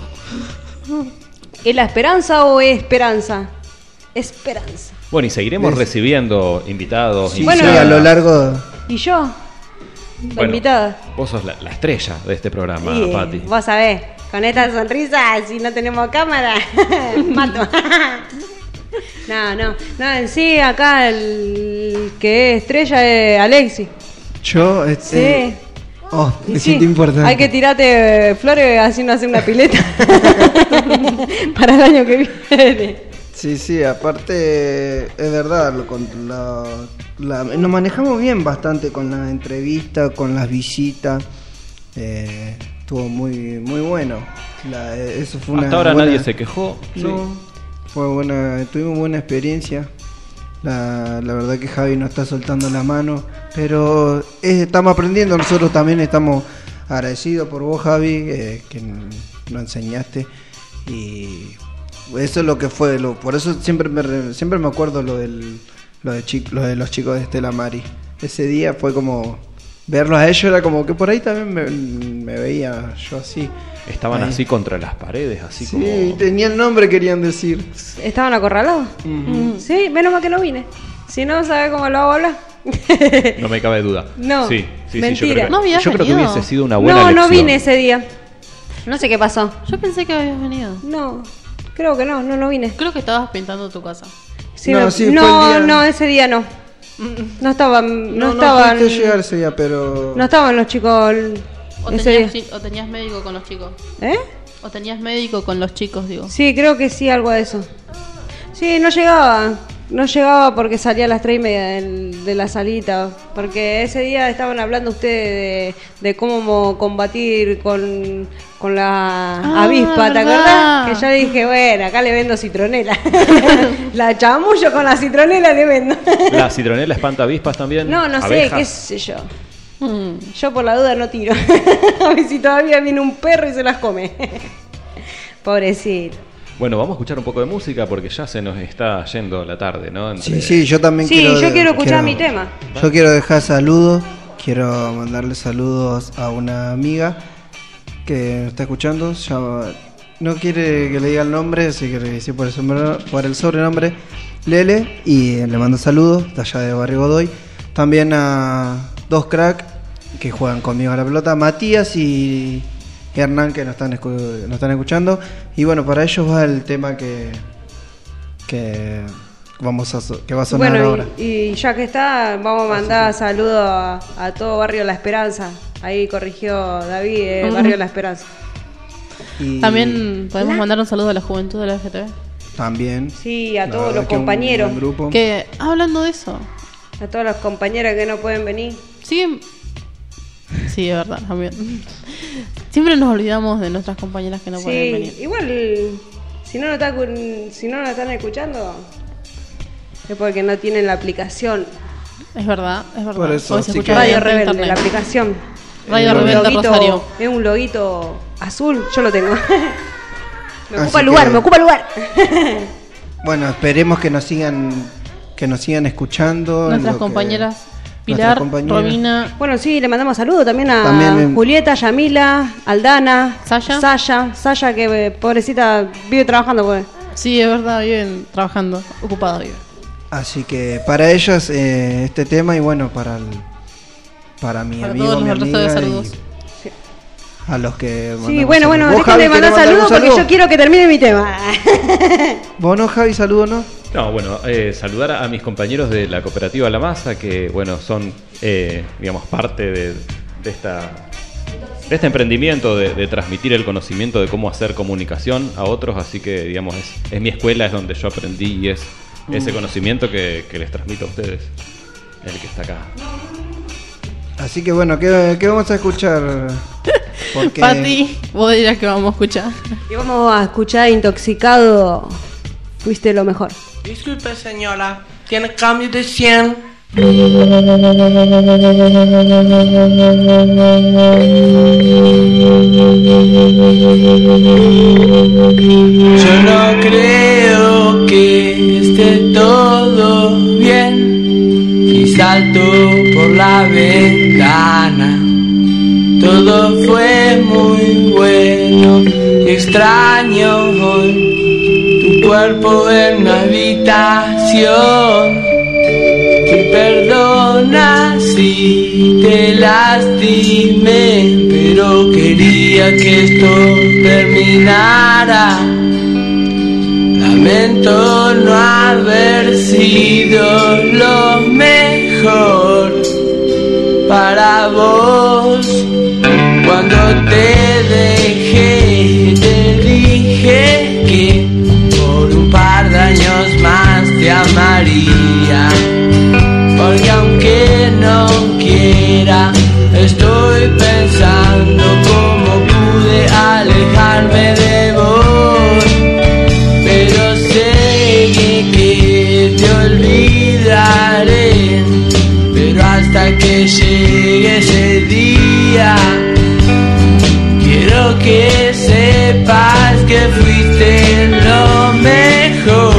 ¿Es La Esperanza o es Esperanza? Esperanza.
Bueno, y seguiremos
Es-
recibiendo invitados.
Sí,
Bueno,
sí, a lo largo...
¿Y yo? La
Bueno,
invitada.
Vos sos la, la estrella de este programa,
Sí,
Pati.
vos sabés, con esta sonrisa, si no tenemos cámara, mato. No, no, no, en sí acá el que es estrella es Alexi.
Yo, este.
Sí.
Oh, me
Y
siento
sí,
importante.
hay que tirarte flores así no hacer una pileta para el año que viene.
Sí, sí, aparte, es verdad, lo- con la, la- nos manejamos bien bastante con la entrevista, con las visitas. Eh, estuvo muy muy bueno. La- eh, eso fue una
Hasta ahora
buena-
nadie se quejó.
No, fue buena, tuvimos buena experiencia. La, la verdad que Javi nos está soltando la mano, pero eh, estamos aprendiendo. Nosotros también estamos agradecidos por vos, Javi, eh, que nos enseñaste. Y eso es lo que fue. Lo, por eso siempre me, re- siempre me acuerdo lo, del, lo, de chi- lo de los chicos de Estela Mari. Ese día fue como verlos a ellos, era como que por ahí también me, me veía yo así.
Estaban
Ahí.
así contra las paredes, así
Sí,
como...
tenía el nombre, querían decir.
¿Estaban acorralados? Mm, Sí, menos mal que no vine. Si no, ¿sabes cómo lo hago hablar?
No me cabe duda.
No,
sí, sí, sí, yo
mentira.
creo, que-
¿No habías
yo creo que
venido?
hubiese sido una buena
No, no
elección.
vine ese día. No sé qué pasó.
Yo pensé que habías venido.
No, creo que no, no, no vine.
Creo que estabas pintando tu casa.
Sí,
No,
me-
sí, fue
no,
el día-
no, ese día no. No estaban, no,
No, no,
estaban,
pudiste llegar ese día, pero...
no estaban los chicos
O
ese
tenías,
día.
chi- o tenías médico con los chicos.
¿Eh?
O tenías médico con los chicos, digo.
Sí, creo que sí, algo de eso. Sí, no llegaba. No llegaba porque salía a las tres y media del- de la salita. Porque ese día estaban hablando ustedes de, de cómo combatir con, con la
Ah,
avispa, ¿te
verdad.
acordás? Que yo dije, bueno, acá le vendo citronela. La chamullo con la citronela le vendo.
La citronela espanta avispas también.
No, no sé,
abejas.
qué sé yo.
Mm.
Yo por la duda no tiro. A ver si todavía viene un perro y se las come. Pobrecito.
Bueno, vamos a escuchar un poco de música porque ya se nos está yendo la tarde, ¿no? Entre-
Sí, sí, yo también
Sí,
quiero...
yo quiero escuchar
quiero-
mi tema.
Yo quiero dejar saludos, quiero mandarle saludos a una amiga que nos está escuchando, se llama- no quiere que le diga el nombre, así que le dice por el, sombrero- por el sobrenombre, Lele, y le mando saludos de allá de Barrio Godoy. También a dos cracks que juegan conmigo a la pelota, Matías y Hernán, que nos están, escu- nos están escuchando. Y bueno, para ellos va el tema que, que, vamos a, so- que va a sonar
Bueno,
ahora.
y, y ya que está, vamos a mandar saludos a, a todo Barrio La Esperanza. Ahí corrigió David, eh,
Ujú.
Barrio La Esperanza.
Y
También podemos mandar un saludo a la juventud de la F T V.
También.
Sí, a
La
todos
verdad
los
que un
compañeros.
buen grupo.
Que, hablando de eso,
A todas las compañeras que no pueden venir.
siguen... Sí, es verdad, también. Siempre nos olvidamos de nuestras compañeras que no pueden
Sí,
venir.
igual, si no, nos está, cu- si no nos están escuchando, es porque no tienen la aplicación.
Es verdad, es verdad.
Por eso,
Hoy se
así
escucha
que-
Radio
por
Rebelde,
internet.
la aplicación.
Radio
Es un
Rebelde
loguito-
Rosario.
Es un loguito azul, yo lo tengo. Me
Así
ocupa el
que-
lugar, me ocupa el lugar.
Bueno, esperemos que nos sigan que nos sigan escuchando.
Nuestras
lo que-
compañeras
nuestras
Pilar,
compañeras.
Romina,
Bueno, sí, le mandamos saludos también a
También en-
Julieta, Yamila, Aldana,
Saya.
Saya, Saya que eh, pobrecita vive trabajando pues.
sí, es verdad, viven trabajando, ocupada vive.
Así que para ellas eh, este tema y bueno, para el, para mi
Para
amigo,
todos
mi
los restos de
amiga
saludos.
y a los que
Sí,
mandamos
bueno,
saludos.
bueno,
¿Vos,
déjenme
Javi,
mandar
querés mandar
saludos
un
porque
saludo?
yo quiero que termine mi tema.
¿Vos no, Javi, saludo no?
No, bueno, eh, saludar a mis compañeros de la cooperativa La Masa, que bueno, son, eh, digamos, parte de, de esta de este emprendimiento de, de transmitir el conocimiento de cómo hacer comunicación a otros, así que, digamos, es, es mi escuela, es donde yo aprendí y es ese conocimiento que, que les transmito a ustedes, el que está acá.
Así que bueno, ¿qué, qué vamos a escuchar? Porque
Pati, vos dirás que vamos a escuchar.
Y vamos a escuchar Intoxicado, fuiste lo mejor.
Disculpe, señora, ¿tiene cambio de cien? Yo no creo que esté todo bien y salto por la ventana. Todo fue muy bueno y extraño hoy tu cuerpo en mi habitación.
Perdona si te lastimé, pero quería que esto terminara. Lamento no haber sido lo mejor para vos. Cuando te dejé, te dije que por un par de años más te amaría. Porque aunque no quiera, estoy pensando cómo pude alejarme de vos. Pero sé que, que te olvidaré. Pero hasta que llegue ese día, quiero que sepas que fuiste lo mejor.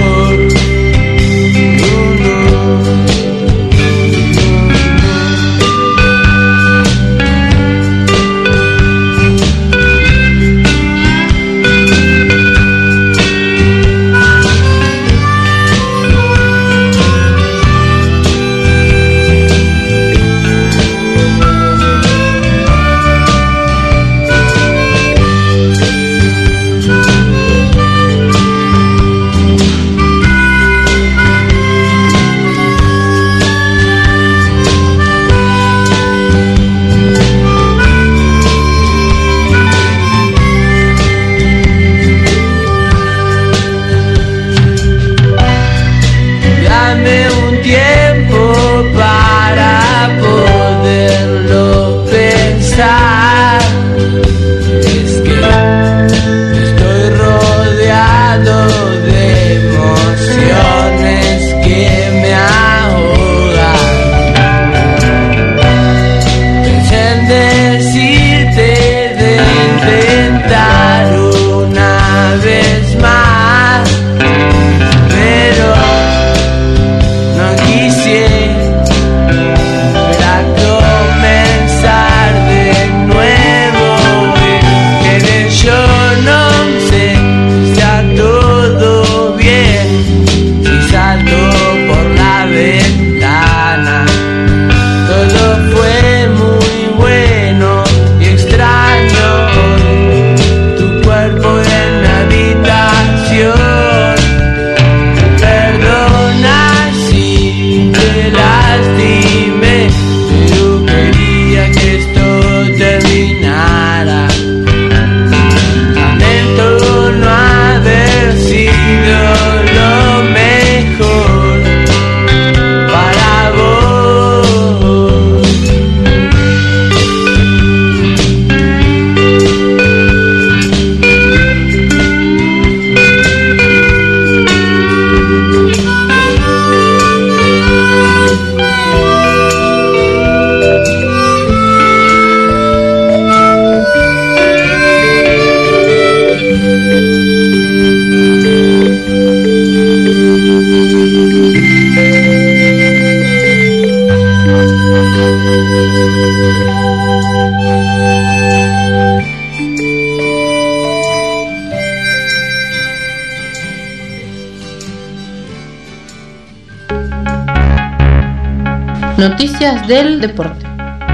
Noticias del deporte.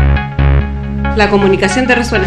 La comunicación te resuena.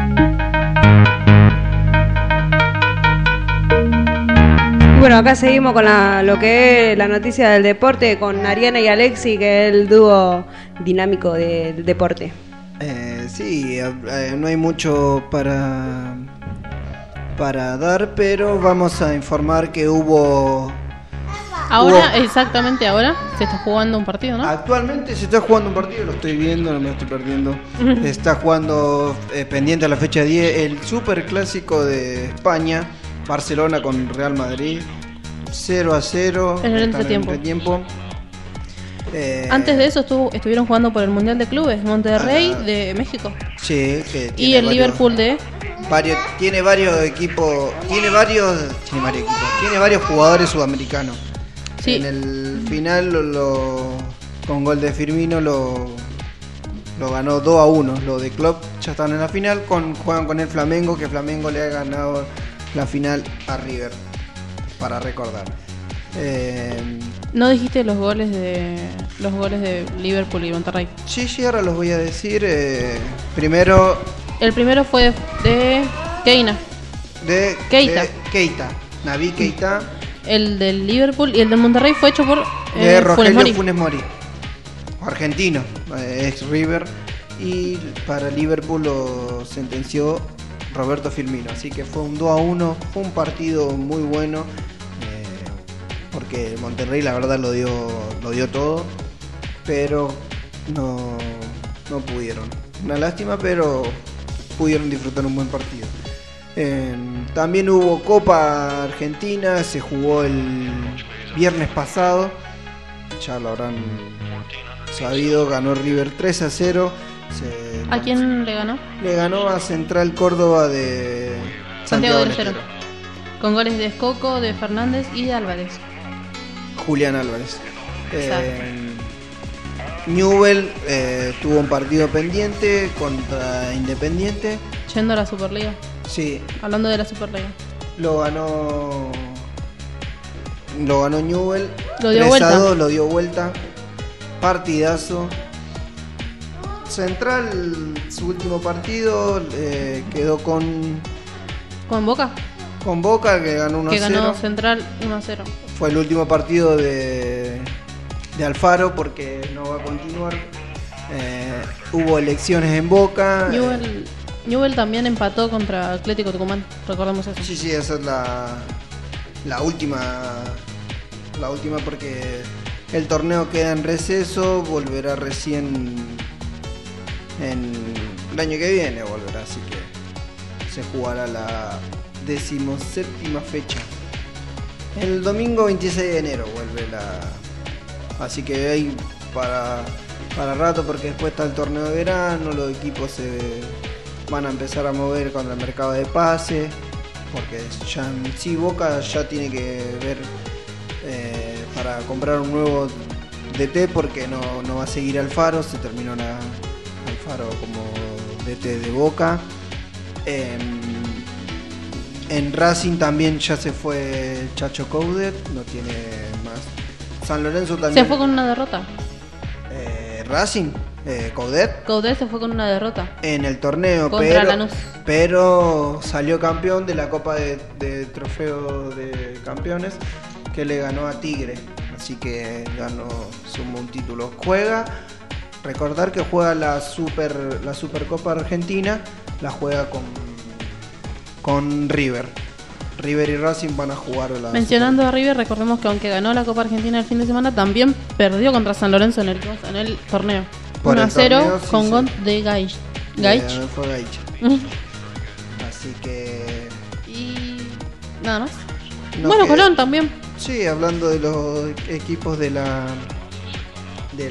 Bueno, acá seguimos con la, lo que es la noticia del deporte con Ariana y Alexi, que es el dúo dinámico del deporte.
Eh, sí, eh, no hay mucho para, para dar, pero vamos a informar que hubo...
Ahora,
hubo,
exactamente ahora, se está jugando un partido, ¿no?
Actualmente se está jugando un partido, lo estoy viendo, no me lo estoy perdiendo. Se está jugando, eh, pendiente a la fecha diez, el Superclásico de España, Barcelona con Real Madrid, cero a cero.
En el entretiempo.
entretiempo. Eh,
Antes de eso estuvo, estuvieron jugando por el Mundial de Clubes, Monterrey ah, de México.
Sí, que
y el varios, Liverpool de...
Varios, tiene varios equipos, tiene varios, tiene varios equipos, tiene varios jugadores sudamericanos. Sí. En el final lo, lo, con gol de Firmino lo, lo ganó dos a uno. Los de Klopp ya están en la final, con, juegan con el Flamengo, que Flamengo le ha ganado la final a River, para recordar. Eh,
No dijiste los goles de los goles de Liverpool y Monterrey.
sí, sí, ahora los voy a decir. Eh, primero
El primero fue de Keina,
de
Keita.
de Keita, Naví Keita,
el del Liverpool, y el del Monterrey fue hecho por
de
eh, Funes
Rogelio
Mori.
Funes Mori, argentino, eh, ex River, y para Liverpool lo sentenció Roberto Firmino, así que fue un dos a uno, fue un partido muy bueno, eh, porque el Monterrey la verdad lo dio, lo dio todo, pero no, no pudieron. Una lástima, pero pudieron disfrutar un buen partido. Eh, también hubo Copa Argentina, se jugó el viernes pasado, ya lo habrán sabido, ganó River tres a cero. Se,
¿A quién le ganó?
Le ganó a Central Córdoba de
Santiago del
Estero.
Estero. Con goles de Escoco, de Fernández y de Álvarez.
Julián Álvarez. Eh, Newell eh, tuvo un partido pendiente contra Independiente.
Yendo a la Superliga.
Sí,
Hablando de la Superliga.
lo ganó. Lo ganó Newell.
Lo dio
tres a
vuelta.
dos, lo dio vuelta. Partidazo. Central, su último partido, eh, quedó con,
Con Boca,
con Boca, que ganó uno a
que
cero.
ganó Central uno a cero.
Fue el último partido de, de Alfaro porque no va a continuar. Eh, hubo elecciones en Boca.
Newell, Newell también empató contra Atlético Tucumán, recordemos eso.
Sí, sí, esa es la, la última. La última porque el torneo queda en receso, volverá recién en el año que viene, volverá, así que se jugará la decimoséptima fecha. El domingo veintiséis de enero vuelve la. Así que hay para, para rato porque después está el torneo de verano, los equipos se van a empezar a mover con el mercado de pases, porque ya en sí Boca ya tiene que ver eh, para comprar un nuevo D T porque no, no va a seguir Alfaro, se terminó la, Alfaro como D T de Boca. En, en Racing también ya se fue Chacho Coudet, no tiene más. San Lorenzo también.
Se fue con una derrota.
Eh, Racing, eh, Coudet.
Coudet se fue con una derrota.
En el torneo,
Contra
pero,
Lanús.
pero salió campeón de la Copa de, de Trofeo de Campeones, que le ganó a Tigre. Así que ganó, sumó un título. Juega, recordar que juega la Super la Supercopa Argentina, la juega con, con River. River y Racing van a jugar la
Mencionando a River, recordemos que aunque ganó la Copa Argentina el fin de semana, también perdió contra San Lorenzo en el, en el torneo.
Por
uno a
el
cero
torneo, sí,
con
sí.
gol de Gaich.
Eh,
Gaich.
fue Gaich. Así que
Y nada más.
no
bueno,
que-
Colón también.
Sí, hablando de los equipos de la del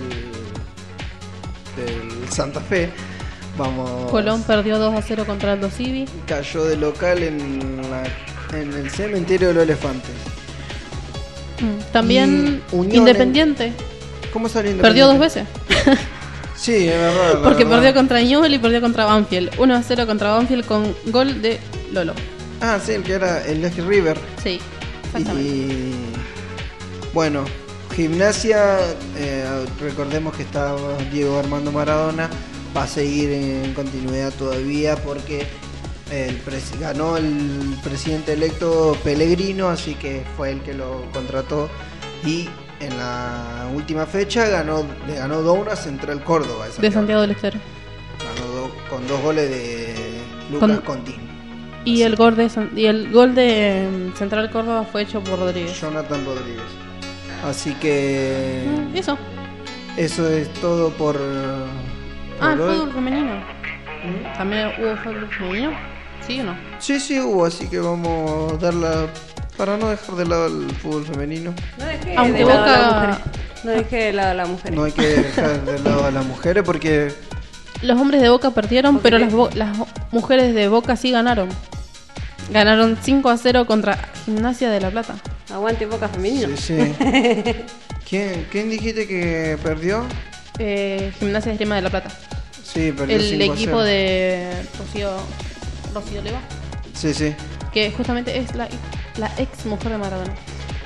del Santa Fe, vamos.
Colón perdió dos a cero contra Aldo Civi.
Cayó de local en la, en el cementerio de los elefantes.
Mm, También
Y Unión
Independiente.
¿Cómo salió
Perdió dos
Independiente?
veces.
Sí, es verdad. la
Porque
verdad.
perdió contra Newell y perdió contra Banfield. uno a cero contra Banfield con gol de Lolo.
Ah, sí, el que era el ex River.
Sí, exactamente.
Y bueno, Gimnasia, eh, recordemos que está Diego Armando Maradona, va a seguir en continuidad todavía porque el pres- ganó el presidente electo Pellegrino, así que fue el que lo contrató y en la última fecha ganó le ganó dos a uno a Central Córdoba
De Santiago del Estero.
Ganó do- con dos goles de Lucas
Con-
Contini.
Y el gol de San- y el gol de mm, Central Córdoba fue hecho por Rodríguez.
Jonathan Rodríguez. Así que
Mm, Eso.
eso es todo por,
Ah, el
por hoy.
fútbol femenino. ¿También hubo fútbol femenino? ¿Sí o no?
Sí, sí hubo, así que vamos a darla para no dejar de lado el fútbol femenino.
No dejé
Aunque
de lado a
Boca-
las mujeres. No dejé de lado a las mujeres.
No hay que dejar de lado a las mujeres porque
Los hombres de Boca perdieron,
Porque
pero
le-
las, bo- las mujeres de Boca sí ganaron. Ganaron cinco a cero contra Gimnasia de La Plata.
Aguante Boca femenino.
sí, sí. ¿Quién, ¿Quién dijiste que perdió?
Eh, Gimnasia de Esgrima de La Plata.
Sí, perdió
El
cinco a
equipo
cero.
de Rocío, Rocío Leva,
Sí, sí.
que justamente es la, la ex mujer de Maradona.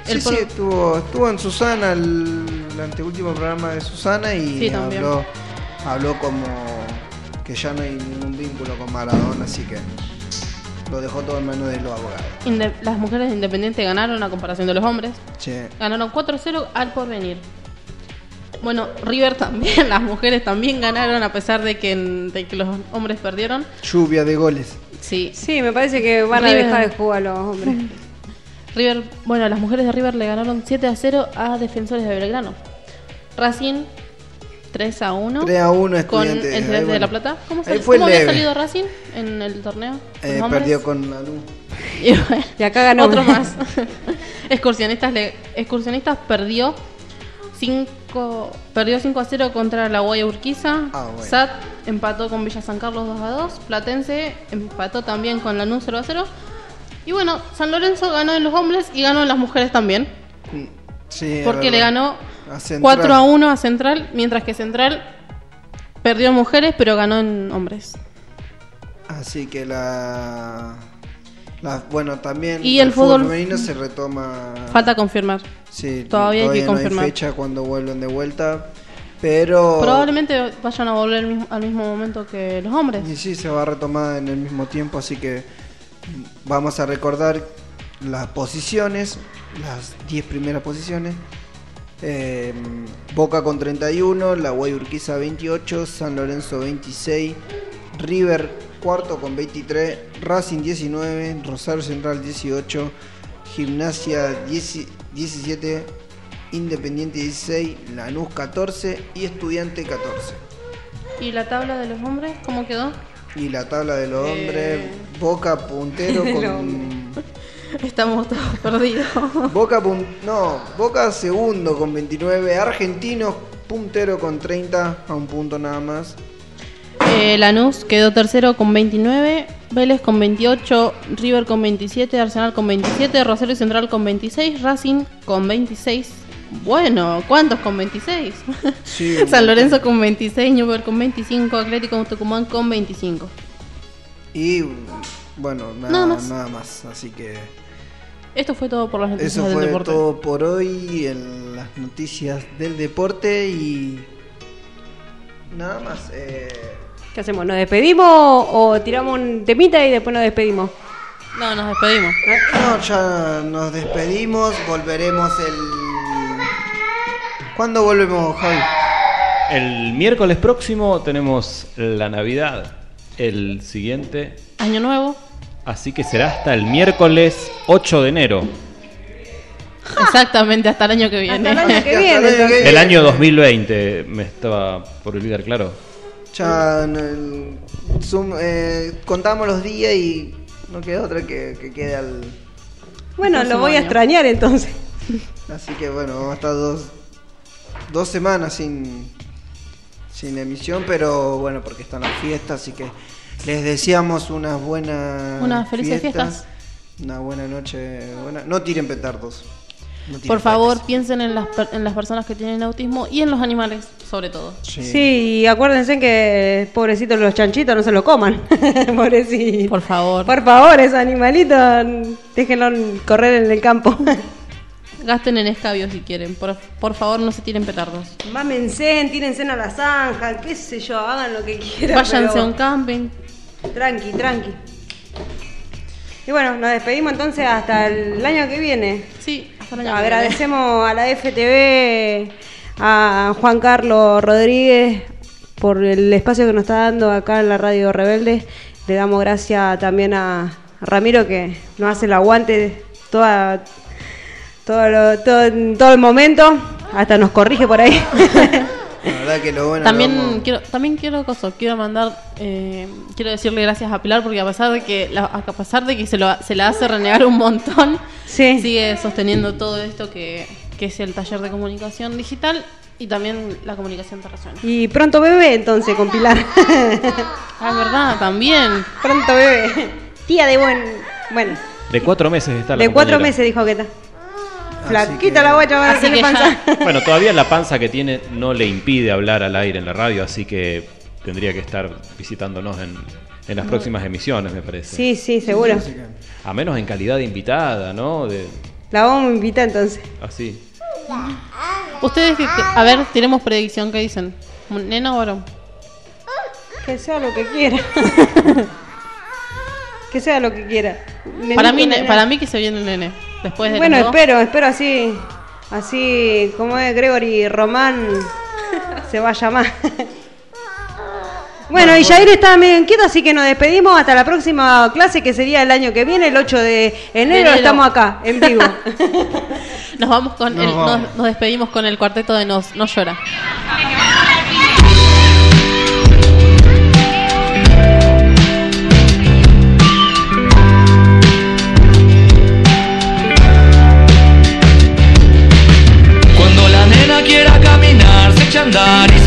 El
sí,
por-
sí, estuvo, estuvo en Susana, el, el anteúltimo programa de Susana y
Sí, también.
habló, habló como que ya no hay ningún vínculo con Maradona, así que lo dejó todo en manos de los abogados.
Inde- las mujeres de Independiente ganaron a comparación de los hombres.
Che,
Ganaron cuatro a cero al Porvenir. Bueno, River también, las mujeres también ganaron a pesar de que, de que los hombres perdieron.
lluvia de goles.
Sí,
Sí, me parece que van a
River.
dejar de jugar los hombres.
River, bueno, las mujeres de River le ganaron siete a cero a Defensores de Belgrano. Racing tres a uno.
tres a uno
Con
Estudiantes.
el
Ahí,
Estudiante de
bueno.
La Plata. ¿Cómo,
Ahí
sal-
fue
¿cómo había
leve.
salido Racing en el torneo? ¿Con
Eh,
los hombres?
perdió con la luz.
Y bueno,
Y acá ganó.
otro más. Excursionistas, le, Excursionistas perdió cinco perdió cinco a cero contra la Guaya Urquiza.
Ah, bueno.
S A T empató con Villa San Carlos dos a dos. Platense empató también con Lanús cero a cero. Y bueno, San Lorenzo ganó en los hombres y ganó en las mujeres también.
Sí,
Porque
es
le
verdad.
ganó
A Central.
cuatro a uno a Central, mientras que Central perdió en mujeres, pero ganó en hombres.
Así que la, la bueno, también
Y el fútbol-
femenino se retoma.
Falta confirmar.
Sí,
todavía hay que
no
confirmar.
hay fecha cuando vuelven de vuelta, pero
Probablemente vayan a volver al mismo, al mismo momento que los hombres.
y sí se va a retomar en el mismo tiempo, así que vamos a recordar las posiciones, las diez primeras posiciones. Eh, Boca con treinta y uno, la Guay Urquiza veintiocho, San Lorenzo veintiséis, River cuarto con veintitrés, Racing diecinueve, Rosario Central dieciocho, Gimnasia diez, diecisiete, Independiente dieciséis, Lanús catorce y Estudiante catorce.
¿Y la tabla de los hombres cómo quedó?
Y la tabla de los
Eh.
hombres, Boca puntero con...
Estamos todos perdidos.
Boca pun- no, Boca segundo con veintinueve, Argentinos puntero con treinta, a un punto nada más.
Eh, Lanús quedó tercero con veintinueve, Vélez con veintiocho, River con veintisiete, Arsenal con veintisiete, Rosario Central con veintiséis, Racing con veintiséis. Bueno, ¿cuántos con veintiséis?
Sí,
San Lorenzo con veintiséis, Newell con veinticinco, Atlético Tucumán con veinticinco.
Y bueno, nada,
Nada
nada,
más.
más. Así que
Esto fue todo por las noticias
eso
del
fue
deporte.
todo por hoy en las noticias del deporte y nada más. Eh,
¿Qué hacemos? ¿Nos despedimos o tiramos un temita y después nos despedimos?
No, nos despedimos.
no, ya nos despedimos, volveremos el... ¿Cuándo volvemos, Javi?
El miércoles próximo tenemos la Navidad, el siguiente,
Año nuevo.
así que será hasta el miércoles ocho de enero.
Exactamente, hasta el año que viene.
Hasta el año que
Hasta
viene.
el año que
entonces.
El año dos mil veinte, me estaba por olvidar, claro.
Ya en el Zoom, eh, contamos los días y no queda otra que, que quede al...
Bueno, lo
Próximo
voy a
año.
extrañar entonces.
Así que bueno, vamos a estar dos, dos semanas sin, sin emisión, pero bueno, porque están las fiestas, así que les deseamos unas buenas
Unas felices fiestas.
Una buena noche. Buena... No tiren petardos. No tiren
Por favor,
cohetes.
piensen en las, per- en las personas que tienen autismo y en los animales, sobre todo.
Sí.
Sí, y acuérdense que pobrecitos los chanchitos no se lo coman. Pobrecitos.
Por favor.
Por favor, esos animalitos, déjenlos correr en el campo.
Gasten en escabio si quieren. Por, por favor, no se tiren petardos.
Mámense, tírense a la zanja, qué sé yo, hagan lo que quieran.
Váyanse
pero
a un camping.
Tranqui, tranqui. Y bueno, nos despedimos entonces hasta el año que viene.
Sí, hasta el año que
Agradecemos a la F T V, a Juan Carlos Rodríguez por el espacio que nos está dando acá en la Radio Rebelde. Le damos gracias también a Ramiro que nos hace el aguante toda, todo, lo- todo, todo el momento. Hasta nos corrige por ahí.
La verdad que lo bueno.
También
lo vamos-
quiero, también quiero coso, quiero mandar, eh, quiero decirle gracias a Pilar porque a pesar de que, la- a pesar de que se, lo, se la hace renegar un montón,
Sí.
sigue sosteniendo todo esto que, que es el taller de comunicación digital y también la comunicación terrestre.
Y pronto bebé entonces con Pilar.
Ah, es verdad, también.
Pronto bebé. Tía de buen... Bueno,
De cuatro meses está la
de cuatro
compañera.
meses dijo que está.
Así
Flaquita
que-
la guacha, va a
Así
tener
que
panza.
Bueno, todavía la panza que tiene no le impide hablar al aire en la radio, así que tendría que estar visitándonos en, en las próximas emisiones, me parece.
Sí, sí, seguro.
Así que-
A menos en calidad de invitada, ¿no? De,
La vamos a invitar entonces.
Así.
Ustedes, que- que- a ver, tenemos predicción, ¿qué dicen? ¿Nena o varón?
Que sea lo que quiera. Que sea lo que quiera.
Para mí,
Nenito,
ne-
nena.
para mí que se viene el nene. Después de
Bueno,
los dos.
espero, espero así, así como es Gregory Román se va a llamar. Bueno, y Jair está medio inquieto, así que nos despedimos hasta la próxima clase, que sería el año que viene, el ocho de enero,
enero.
estamos acá, en vivo.
Nos vamos con
Nos
el,
vamos.
Nos, nos despedimos con el cuarteto de Nos, No Llora.
Cuando la nena quiera caminar, se echa a andar y